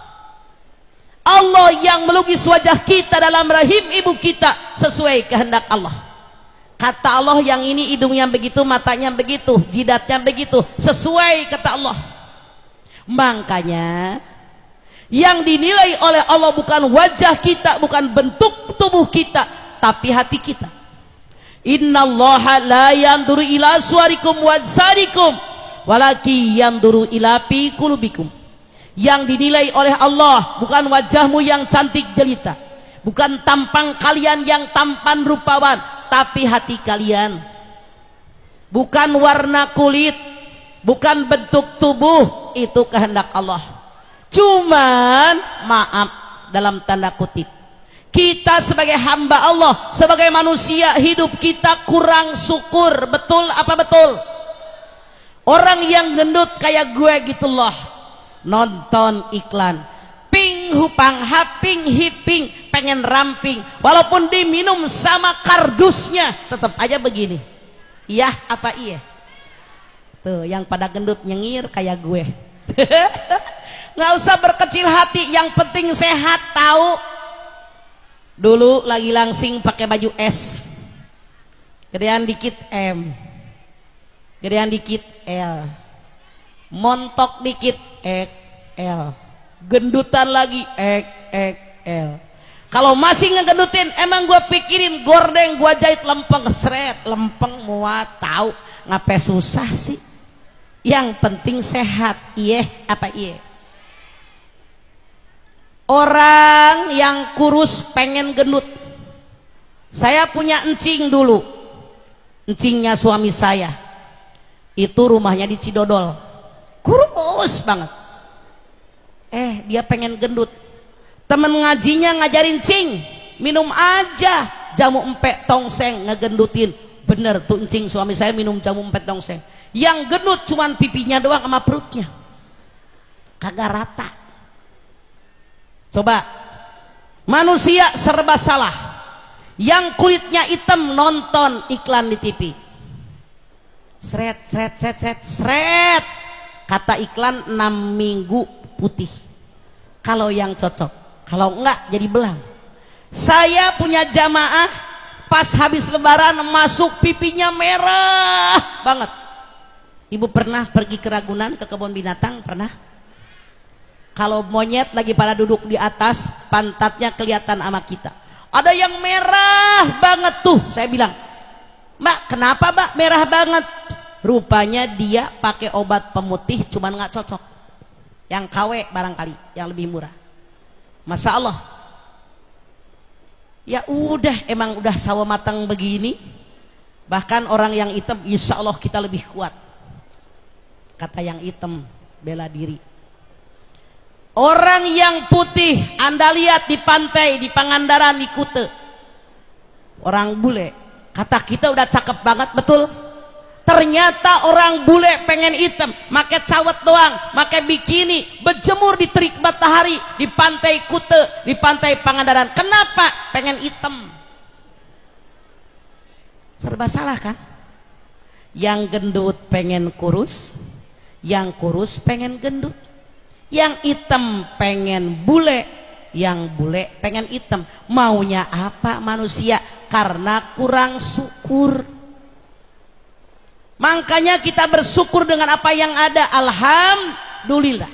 Allah yang melukis wajah kita dalam rahim ibu kita sesuai kehendak Allah. Kata Allah, yang ini hidungnya begitu, matanya begitu, jidatnya begitu, sesuai kata Allah. Makanya yang dinilai oleh Allah bukan wajah kita, bukan bentuk tubuh kita, tapi hati kita. Innallaha la yanduru ila suwarikum wajsarikum walaki yanduru ila fi qulubikum. Yang dinilai oleh Allah bukan wajahmu yang cantik jelita, bukan tampang kalian yang tampan rupawan, tapi hati kalian. Bukan warna kulit, bukan bentuk tubuh, itu kehendak Allah. Cuman maaf dalam tanda kutip, kita sebagai hamba Allah, sebagai manusia hidup kita kurang syukur. Betul apa betul? Orang yang gendut kayak gue gitu loh, nonton iklan ping hupang haping hiping, pengen ramping, walaupun diminum sama kardusnya tetap aja begini. Iya apa iya? Tuh yang pada gendut nyengir kayak gue. Nggak usah berkecil hati, yang penting sehat. Tahu dulu lagi langsing pakai baju S, gedean dikit M, gedean dikit L, montok dikit XL, gendutan lagi XL. Kalau masih ngegendutin, emang gue pikirin gordeng, gue jahit lempeng, seret lempeng muat. Tahu ngapain susah sih? Yang penting sehat. Iya apa iya? Orang yang kurus pengen gendut. Saya punya encing dulu, encingnya suami saya, itu rumahnya di Cidodol, kurus banget. Dia pengen gendut. Temen ngajinya ngajarin, cing, minum aja jamu empek tongseng ngegendutin. Bener tuh encing suami saya minum jamu empek tongseng. Yang gendut cuman pipinya doang sama perutnya, kagak rata. Coba, manusia serba salah. Yang kulitnya hitam nonton iklan di TV, sret sret sret sret sret, kata iklan 6 minggu putih. Kalau yang cocok, kalau enggak jadi belang. Saya punya jamaah pas habis lebaran masuk pipinya merah banget. Ibu pernah pergi ke Ragunan, ke kebun binatang? Pernah? Kalau monyet lagi pada duduk di atas, pantatnya kelihatan sama kita. Ada yang merah banget tuh. Saya bilang, Mbak, kenapa Mbak merah banget? Rupanya dia pakai obat pemutih, cuman nggak cocok. Yang KW barangkali, yang lebih murah. Masya Allah. Ya udah, emang udah sawo matang begini. Bahkan orang yang hitam, insya Allah kita lebih kuat. Kata yang hitam, bela diri. Orang yang putih Anda lihat di pantai, di Pangandaran, di Kute, orang bule, kata kita udah cakep banget, betul? Ternyata orang bule pengen hitam, pakai cawet doang, pakai bikini, berjemur di terik matahari di pantai Kute, di pantai Pangandaran. Kenapa pengen hitam? Serba salah kan? Yang gendut pengen kurus, yang kurus pengen gendut. Yang hitam pengen bule, yang bule pengen hitam. Maunya apa manusia? Karena kurang syukur. Makanya kita bersyukur dengan apa yang ada. Alhamdulillah.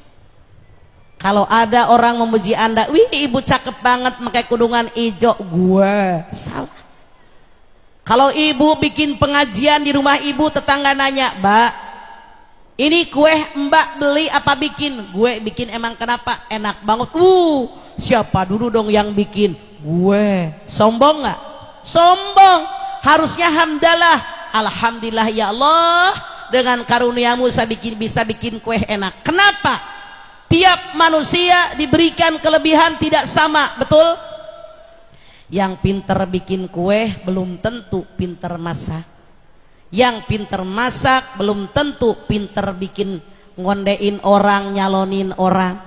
Kalau ada orang memuji Anda, wih ibu cakep banget pakai kudungan hijau, gua salah. Kalau ibu bikin pengajian di rumah ibu, tetangga nanya, Mbak, ini kue Mbak beli apa bikin? Gue bikin. Emang kenapa? Enak banget. Siapa dulu dong yang bikin? Gue. Sombong nggak? Sombong. Harusnya hamdalah. Alhamdulillah ya Allah, dengan karuniamu saya bisa bikin kue enak. Kenapa? Tiap manusia diberikan kelebihan tidak sama, betul? Yang pinter bikin kue belum tentu pinter masak. Yang pinter masak belum tentu pinter bikin, ngondein orang, nyalonin orang.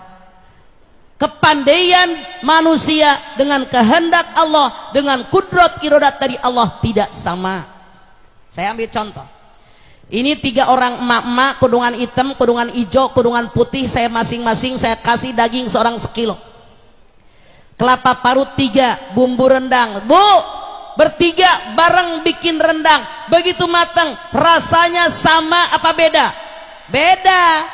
Kepandaian manusia dengan kehendak Allah, dengan kudrat iradat dari Allah tidak sama. Saya ambil contoh. Ini 3 orang emak-emak, kudungan hitam, kudungan hijau, kudungan putih. Saya masing-masing saya kasih daging seorang sekilo. Kelapa parut 3, bumbu rendang. Bu, bertiga bareng bikin rendang, begitu matang, rasanya sama apa beda? Beda.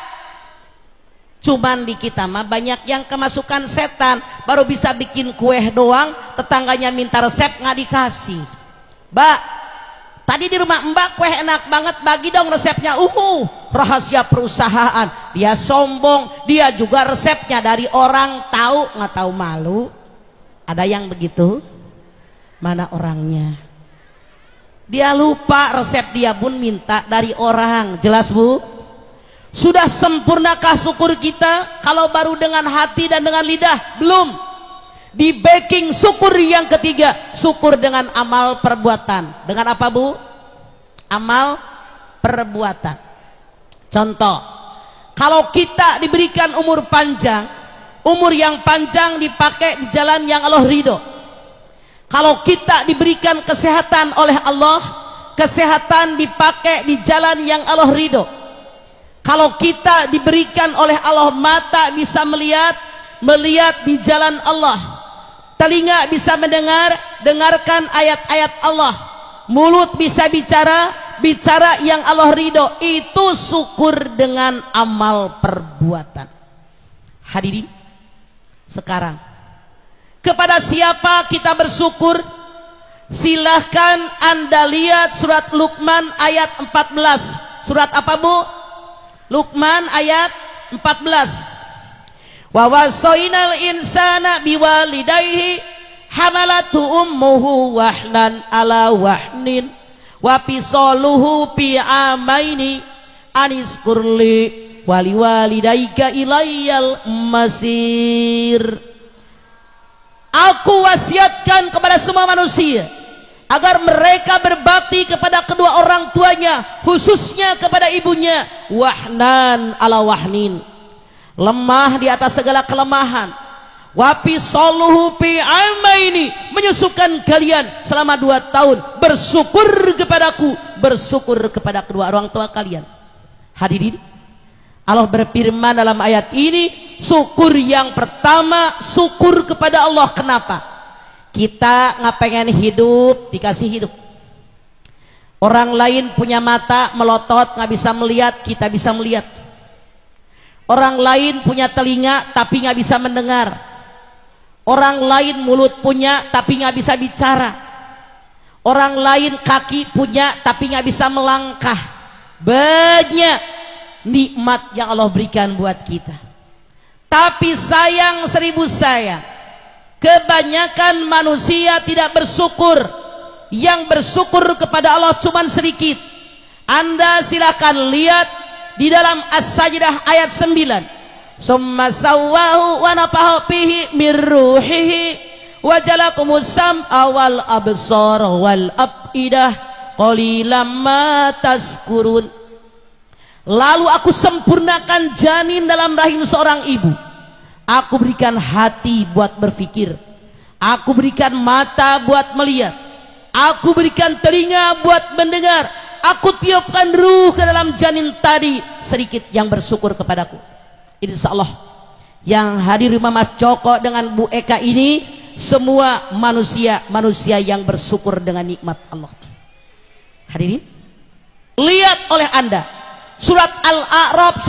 Cuman di kita mah banyak yang kemasukan setan, baru bisa bikin kue doang, tetangganya minta resep nggak dikasih. Mbak, tadi di rumah Mbak kue enak banget, bagi dong resepnya. Rahasia perusahaan. Dia sombong, dia juga resepnya dari orang tahu, nggak tahu malu. Ada yang begitu? Mana orangnya? Dia lupa resep dia pun minta dari orang. Jelas Bu? Sudah sempurnakah syukur kita kalau baru dengan hati dan dengan lidah? Belum. Di backing syukur yang ketiga, syukur dengan amal perbuatan. Dengan apa Bu? Amal perbuatan. Contoh, kalau kita diberikan umur panjang, umur yang panjang dipakai di jalan yang Allah ridho. Kalau kita diberikan kesehatan oleh Allah, kesehatan dipakai di jalan yang Allah ridho. Kalau kita diberikan oleh Allah mata bisa melihat di jalan Allah, telinga bisa dengarkan ayat-ayat Allah, mulut bisa bicara yang Allah ridho, itu syukur dengan amal perbuatan. Hadirin, sekarang kepada siapa kita bersyukur? Silahkan Anda lihat surat Luqman ayat 14. Surat apa, Bu? Luqman ayat 14. Wa wasainal insana biwalidayhi hamalatu ummuhu wahnan ala wahnin wa fisaluhu fi amaini aniskurli wali walidayka ilayyal masir. Aku wasiatkan kepada semua manusia agar mereka berbakti kepada kedua orang tuanya, khususnya kepada ibunya. Wahnan ala wahnin, lemah di atas segala kelemahan. Wapi soluhu pi amaini, menyusukan kalian selama 2 tahun. Bersyukur kepadaku, bersyukur kepada kedua orang tua kalian. Hadirin, Allah berfirman dalam ayat ini, syukur yang pertama, syukur kepada Allah. Kenapa? Kita nggak pengen hidup, dikasih hidup. Orang lain punya mata melotot, nggak bisa melihat, kita bisa melihat. Orang lain punya telinga, tapi nggak bisa mendengar. Orang lain mulut punya, tapi nggak bisa bicara. Orang lain kaki punya, tapi nggak bisa melangkah. Banyak nikmat yang Allah berikan buat kita. Tapi sayang 1000 sayang, kebanyakan manusia tidak bersyukur. Yang bersyukur kepada Allah cuma sedikit. Anda silakan lihat di dalam As-Sajdah ayat 9. Summa sawwahu wa nafaha fihi min ruhihi wa jalakumus sam'a wal absar wal afidah qalilan ma tazkurun. Lalu aku sempurnakan janin dalam rahim seorang ibu. Aku berikan hati buat berpikir. Aku berikan mata buat melihat. Aku berikan telinga buat mendengar. Aku tiupkan ruh ke dalam janin tadi. Sedikit yang bersyukur kepadaku. Insyaallah yang hadir rumah Mas Joko dengan Bu Eka ini semua manusia yang bersyukur dengan nikmat Allah. Hadirin, lihat oleh Anda surat Al-A'raf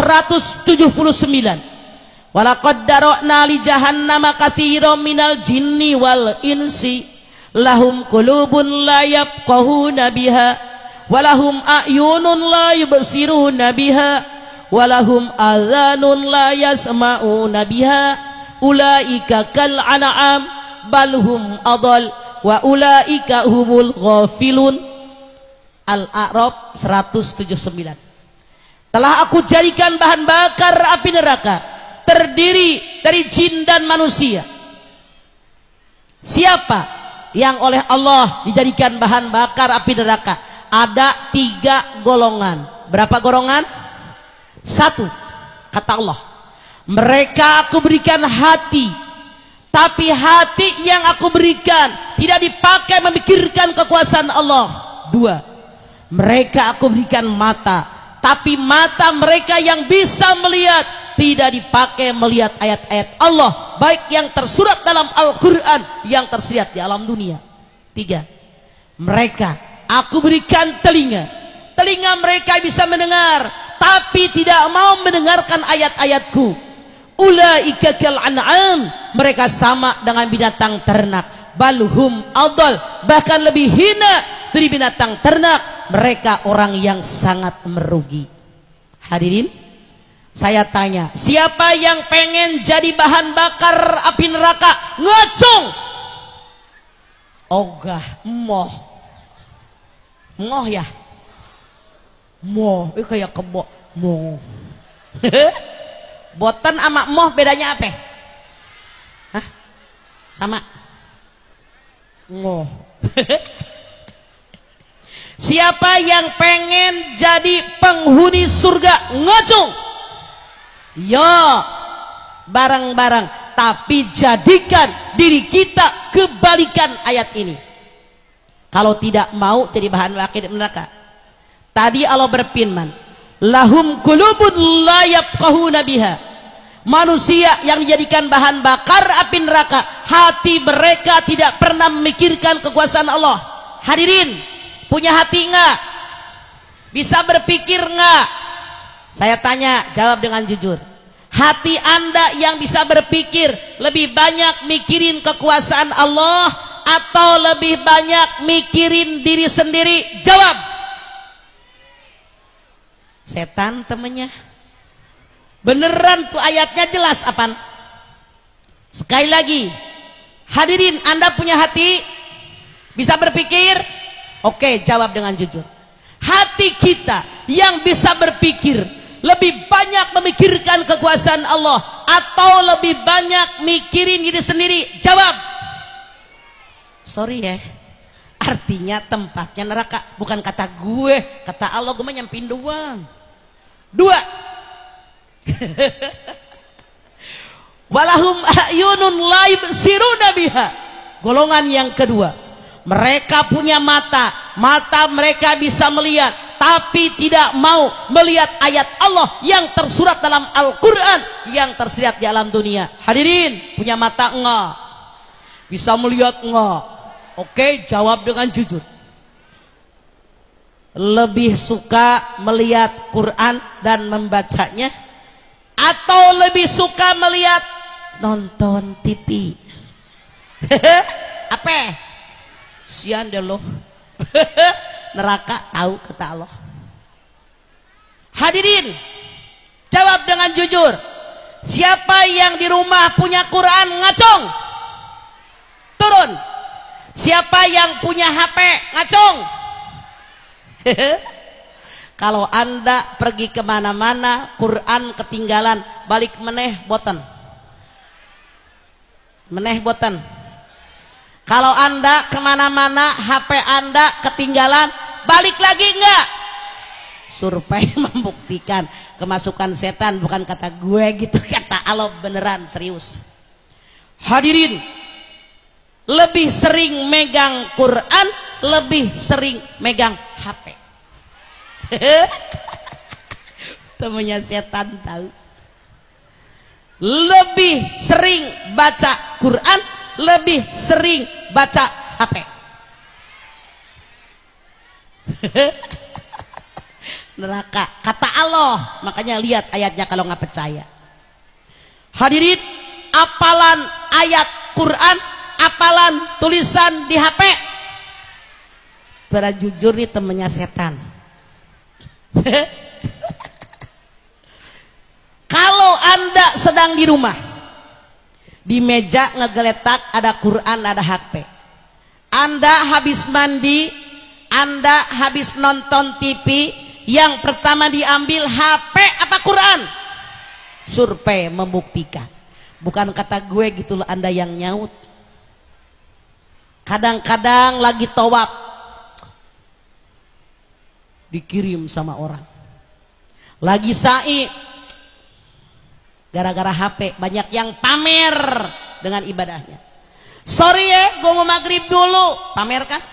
179. Walaqad dara'na li jahannama katsiran minal jinni wal insi lahum qulubun la yafqahuna biha walahum a'yunun la yubsiruna biha walahum adhanun la yasma'una biha ulaika kal an'am bal hum adall wa ulaika humul ghafilun. Al-A'raf 179. Telah aku jadikan bahan bakar api neraka terdiri dari jin dan manusia. Siapa yang oleh Allah dijadikan bahan bakar api neraka? Ada 3 golongan. Berapa golongan? 1, kata Allah, mereka aku berikan hati, tapi hati yang aku berikan tidak dipakai memikirkan kekuasaan Allah. 2, mereka aku berikan mata, tapi mata mereka yang bisa melihat tidak dipakai melihat ayat-ayat Allah, baik yang tersurat dalam Al-Quran yang tersirat di alam dunia. 3, mereka aku berikan telinga mereka bisa mendengar, tapi tidak mau mendengarkan ayat-ayatku. Ulaika kal an'am, mereka sama dengan binatang ternak. Balhum adall, bahkan lebih hina dari binatang ternak. Mereka orang yang sangat merugi. Hadirin, saya tanya, siapa yang pengen jadi bahan bakar api neraka? Ngocong. Ogah, moh ya, moh, kayak kebo, moh. Boten sama moh bedanya apa? Hah? Sama. Moh. Siapa yang pengen jadi penghuni surga? Ngocong. Yo, bareng-bareng, tapi jadikan diri kita kebalikan ayat ini. Kalau tidak mau jadi bahan bakar neraka. Tadi Allah berfirman, lahum qulubun la yafqahuna biha. Manusia yang dijadikan bahan bakar api neraka, hati mereka tidak pernah memikirkan kekuasaan Allah. Hadirin, punya hati enggak? Bisa berpikir enggak? Saya tanya, jawab dengan jujur. Hati Anda yang bisa berpikir lebih banyak mikirin kekuasaan Allah atau lebih banyak mikirin diri sendiri? Jawab. Setan temennya. Beneran tuh ayatnya jelas apaan? Sekali lagi, hadirin, Anda punya hati? Bisa berpikir? Oke, jawab dengan jujur. Hati kita yang bisa berpikir lebih banyak memikirkan kekuasaan Allah atau lebih banyak mikirin diri sendiri? Jawab. Sorry ya, artinya tempatnya neraka. Bukan kata gue, kata Allah, gue mah nyampein doang. Dua. Walahum ayunun la yubsiruna biha. Golongan yang kedua, mereka punya mata, mata mereka bisa melihat, tapi tidak mau melihat ayat Allah yang tersurat dalam Al-Quran, yang tersirat di alam dunia. Hadirin, punya mata enggak? Bisa melihat enggak? Oke, jawab dengan jujur. Lebih suka melihat Quran dan membacanya, atau lebih suka melihat nonton TV? Apa? Sian deh lo. Neraka tahu kata Allah. Hadirin, jawab dengan jujur. Siapa yang di rumah punya Quran ngacung? Turun. Siapa yang punya HP ngacung? Kalau Anda pergi kemana-mana, Quran ketinggalan, balik meneh boten. Meneh boten. Kalau Anda kemana-mana, HP Anda ketinggalan, balik lagi enggak? Survei membuktikan kemasukan setan, bukan kata gue gitu, kata Allah, beneran serius. Hadirin, lebih sering megang Quran, lebih sering megang HP. Temennya setan tahu. Lebih sering baca Quran, lebih sering baca HP. Neraka kata Allah. Makanya lihat ayatnya kalau nggak percaya. Hadirin, apalan ayat Quran, apalan tulisan di HP. Para jujur nih temennya setan. Kalau Anda sedang di rumah, di meja ngegeletak ada Quran, ada HP. Anda habis mandi, Anda habis nonton TV, yang pertama diambil HP apa Quran? Survei membuktikan. Bukan kata gue gitu loh, Anda yang nyaut. Kadang-kadang lagi tawaf, dikirim sama orang. Lagi sa'i, gara-gara HP banyak yang pamer dengan ibadahnya. Sorry ya, gue mau maghrib dulu, pamer kan?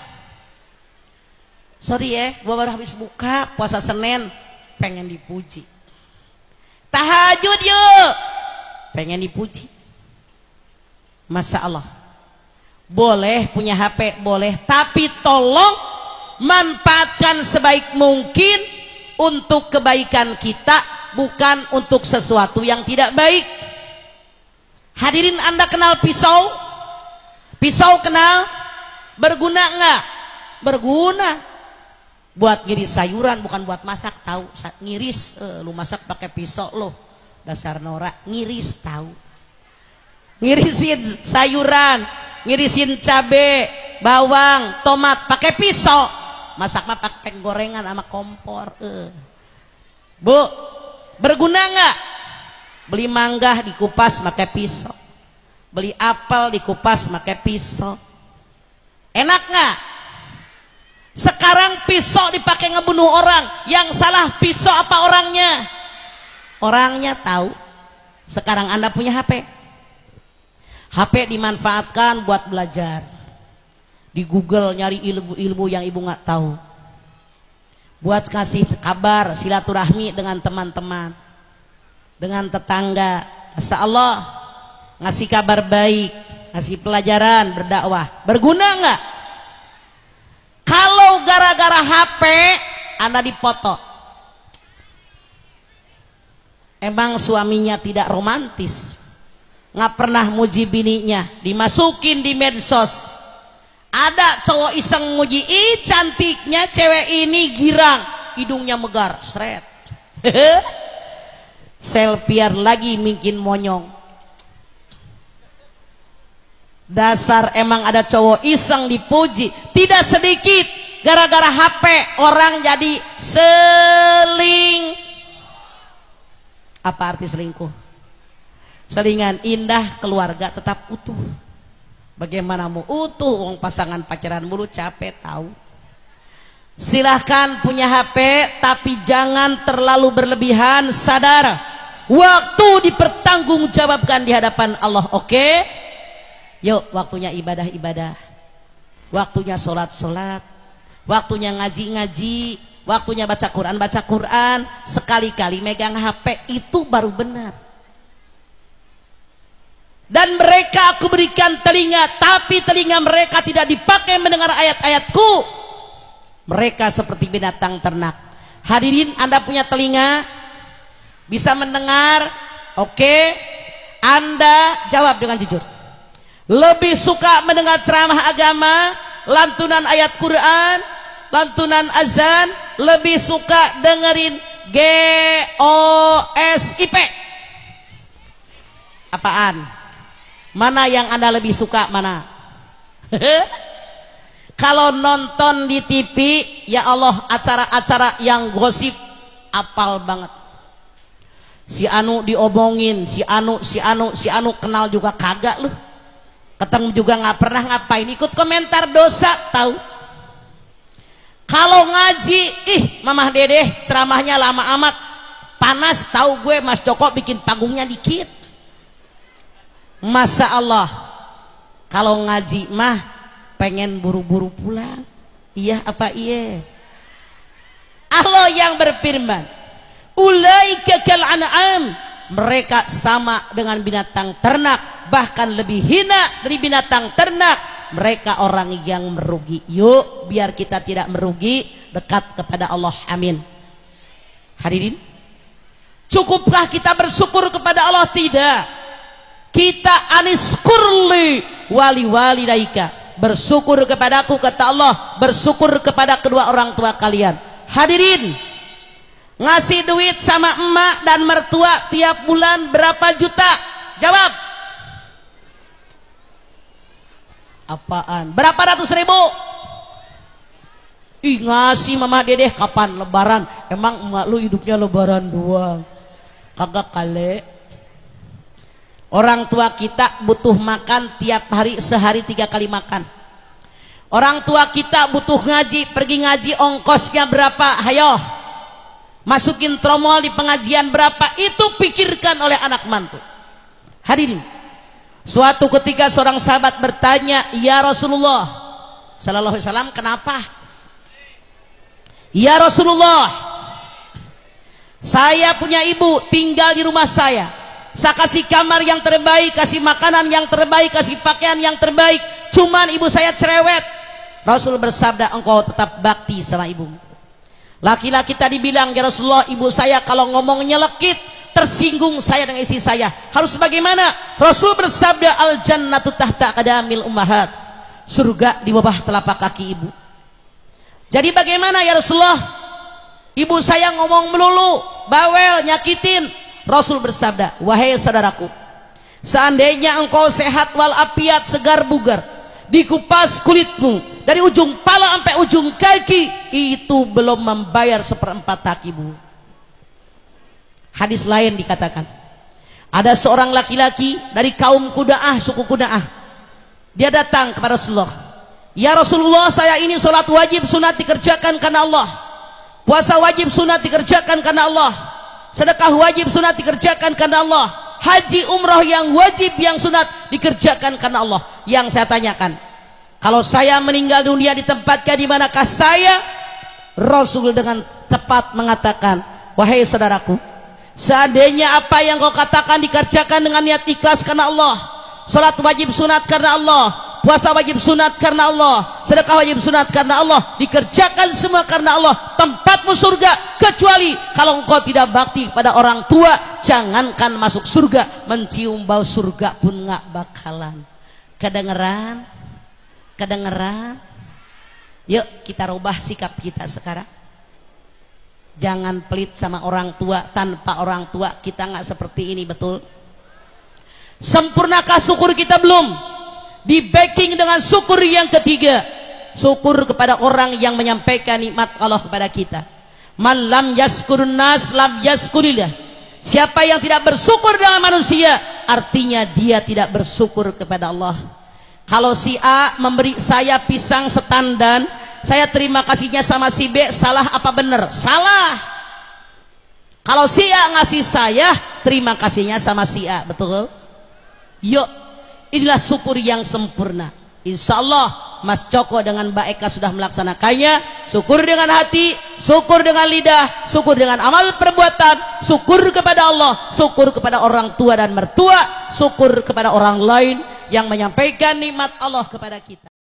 Sorry ya, gue baru habis buka puasa Senin, pengen dipuji. Tahajud yuk, pengen dipuji. Masya Allah, boleh punya HP, boleh, tapi tolong manfaatkan sebaik mungkin untuk kebaikan kita, bukan untuk sesuatu yang tidak baik. Hadirin, Anda kenal pisau? Pisau kenal? Berguna enggak? Berguna. Buat ngiris sayuran, bukan buat masak, tahu? Ngiris, lu masak pakai pisau lo, dasar norak. Ngiris, tahu? Ngirisin sayuran, ngirisin cabe, bawang, tomat pakai pisau. Masak mah pakai gorengan sama kompor. Bu, berguna nggak? Beli mangga dikupas pakai pisau, beli apel dikupas pakai pisau. Enak nggak? Sekarang pisau dipakai ngebunuh orang. Yang salah pisau apa orangnya? Orangnya tahu. Sekarang Anda punya HP. HP dimanfaatkan buat belajar. Di Google nyari ilmu-ilmu yang ibu nggak tahu. buat kasih kabar silaturahmi dengan teman-teman, dengan tetangga. Masya Allah, ngasih kabar baik, ngasih pelajaran, berdakwah, berguna nggak? Kalau gara-gara HP Anda dipoto, emang suaminya tidak romantis, nggak pernah muji bininya, dimasukin di medsos. Ada cowok iseng muji, ih cantiknya cewek ini, girang, hidungnya megar, seret. Selfian lagi mungkin monyong. Dasar emang ada cowok iseng dipuji. Tidak sedikit gara-gara HP orang jadi seling. Apa arti selingkuh? Selingan indah, keluarga tetap utuh. Bagaimana mau utuh wong pasangan pacaran mulu, capek tahu. Silahkan punya HP, tapi jangan terlalu berlebihan. Sadar, waktu dipertanggungjawabkan di hadapan Allah. Oke? Yuk, waktunya ibadah-ibadah, waktunya sholat-sholat, waktunya ngaji-ngaji, waktunya baca Quran. Sekali-kali megang HP itu baru benar. Dan mereka aku berikan telinga, tapi telinga mereka tidak dipakai mendengar ayat-ayatku. Mereka seperti binatang ternak. Hadirin, Anda punya telinga, bisa mendengar. Oke, Anda jawab dengan jujur. Lebih suka mendengar ceramah agama, lantunan ayat Quran, lantunan azan, lebih suka dengerin GOSIP? Apaan? Mana yang Anda lebih suka, mana? Kalau nonton di TV, ya Allah, acara-acara yang gosip, apal banget. Si Anu diomongin, si Anu kenal juga kagak lu. Ketemu juga nggak pernah ngapain, ikut komentar dosa, tahu. Kalau ngaji, Mamah Dedeh ceramahnya lama amat, panas, tahu gue Mas Joko bikin panggungnya dikit. Masya Allah, kalau ngaji mah pengen buru-buru pulang. Iya apa iya? Allah yang berfirman, ulaika kal an'am, mereka sama dengan binatang ternak, bahkan lebih hina dari binatang ternak. Mereka orang yang merugi. Yuk, biar kita tidak merugi, dekat kepada Allah. Amin. Hadirin, cukupkah kita bersyukur kepada Allah? Tidak. Kita aniskurli wali walidaika, bersyukur kepadaku, kata Allah, bersyukur kepada kedua orang tua kalian. Hadirin, ngasih duit sama emak dan mertua tiap bulan berapa juta? Jawab. Apaan? Berapa ratus ribu? Ih, ngasih Mama Dedeh kapan lebaran? Emang emak lu hidupnya lebaran doang? Kagak kali. Orang tua kita butuh makan tiap hari, sehari 3 kali makan. Orang tua kita butuh ngaji, pergi ngaji ongkosnya berapa? Hayo, masukin tromol di pengajian berapa? Itu pikirkan oleh anak mantu. Hadirin, suatu ketika seorang sahabat bertanya, ya Rasulullah sallallahu alaihi wasallam, kenapa? Ya Rasulullah, saya punya ibu tinggal di rumah saya kasih kamar yang terbaik, kasih makanan yang terbaik, kasih pakaian yang terbaik, cuman ibu saya cerewet. Rasul bersabda, engkau tetap bakti sama ibu. Laki-laki tadi bilang, ya Rasulullah, ibu saya kalau ngomong nyelekit, tersinggung saya dengan istri saya, harus bagaimana? Rasul bersabda, al jannatu tahta qadamil ummahat, surga di bawah telapak kaki ibu. Jadi bagaimana ya Rasulullah? Ibu saya ngomong melulu, bawel, nyakitin. Rasul bersabda, wahai saudaraku, seandainya engkau sehat walafiat, segar bugar, dikupas kulitmu dari ujung pala sampai ujung kaki, itu belum membayar 1/4 kakimu. Hadis lain dikatakan, ada seorang laki-laki dari kaum Kudaah, suku Kudaah. Dia datang kepada Rasulullah, ya Rasulullah, saya ini sholat wajib sunat dikerjakan karena Allah, puasa wajib sunat dikerjakan karena Allah, sedekah wajib sunat dikerjakan karena Allah, haji umroh yang wajib yang sunat dikerjakan karena Allah. Yang saya tanyakan, kalau saya meninggal dunia ditempatkan di manakah saya? Rasul dengan tepat mengatakan, wahai saudaraku, seandainya apa yang kau katakan dikerjakan dengan niat ikhlas karena Allah, salat wajib sunat karena Allah, puasa wajib sunat karena Allah, sedekah wajib sunat karena Allah, dikerjakan semua karena Allah, tempatmu surga. Kecuali kalau engkau tidak bakti pada orang tua, jangankan masuk surga, mencium bau surga pun nggak bakalan. Kedengeran? Yuk kita rubah sikap kita sekarang. Jangan pelit sama orang tua. Tanpa orang tua kita nggak seperti ini, betul? Sempurnakah syukur kita? Belum. Di backing dengan syukur yang ketiga, syukur kepada orang yang menyampaikan nikmat Allah kepada kita. Man lam yaskurun nas lam yaskurillah. Siapa yang tidak bersyukur dengan manusia, artinya dia tidak bersyukur kepada Allah. Kalau si A memberi saya pisang setandan, saya terima kasihnya sama si B, salah apa benar? Salah. Kalau si A ngasih saya, terima kasihnya sama si A, betul? Yuk, inilah syukur yang sempurna. Insya Allah Mas Joko dengan Mbak Eka sudah melaksanakannya. Syukur dengan hati, syukur dengan lidah, syukur dengan amal perbuatan, syukur kepada Allah, syukur kepada orang tua dan mertua, syukur kepada orang lain yang menyampaikan nikmat Allah kepada kita.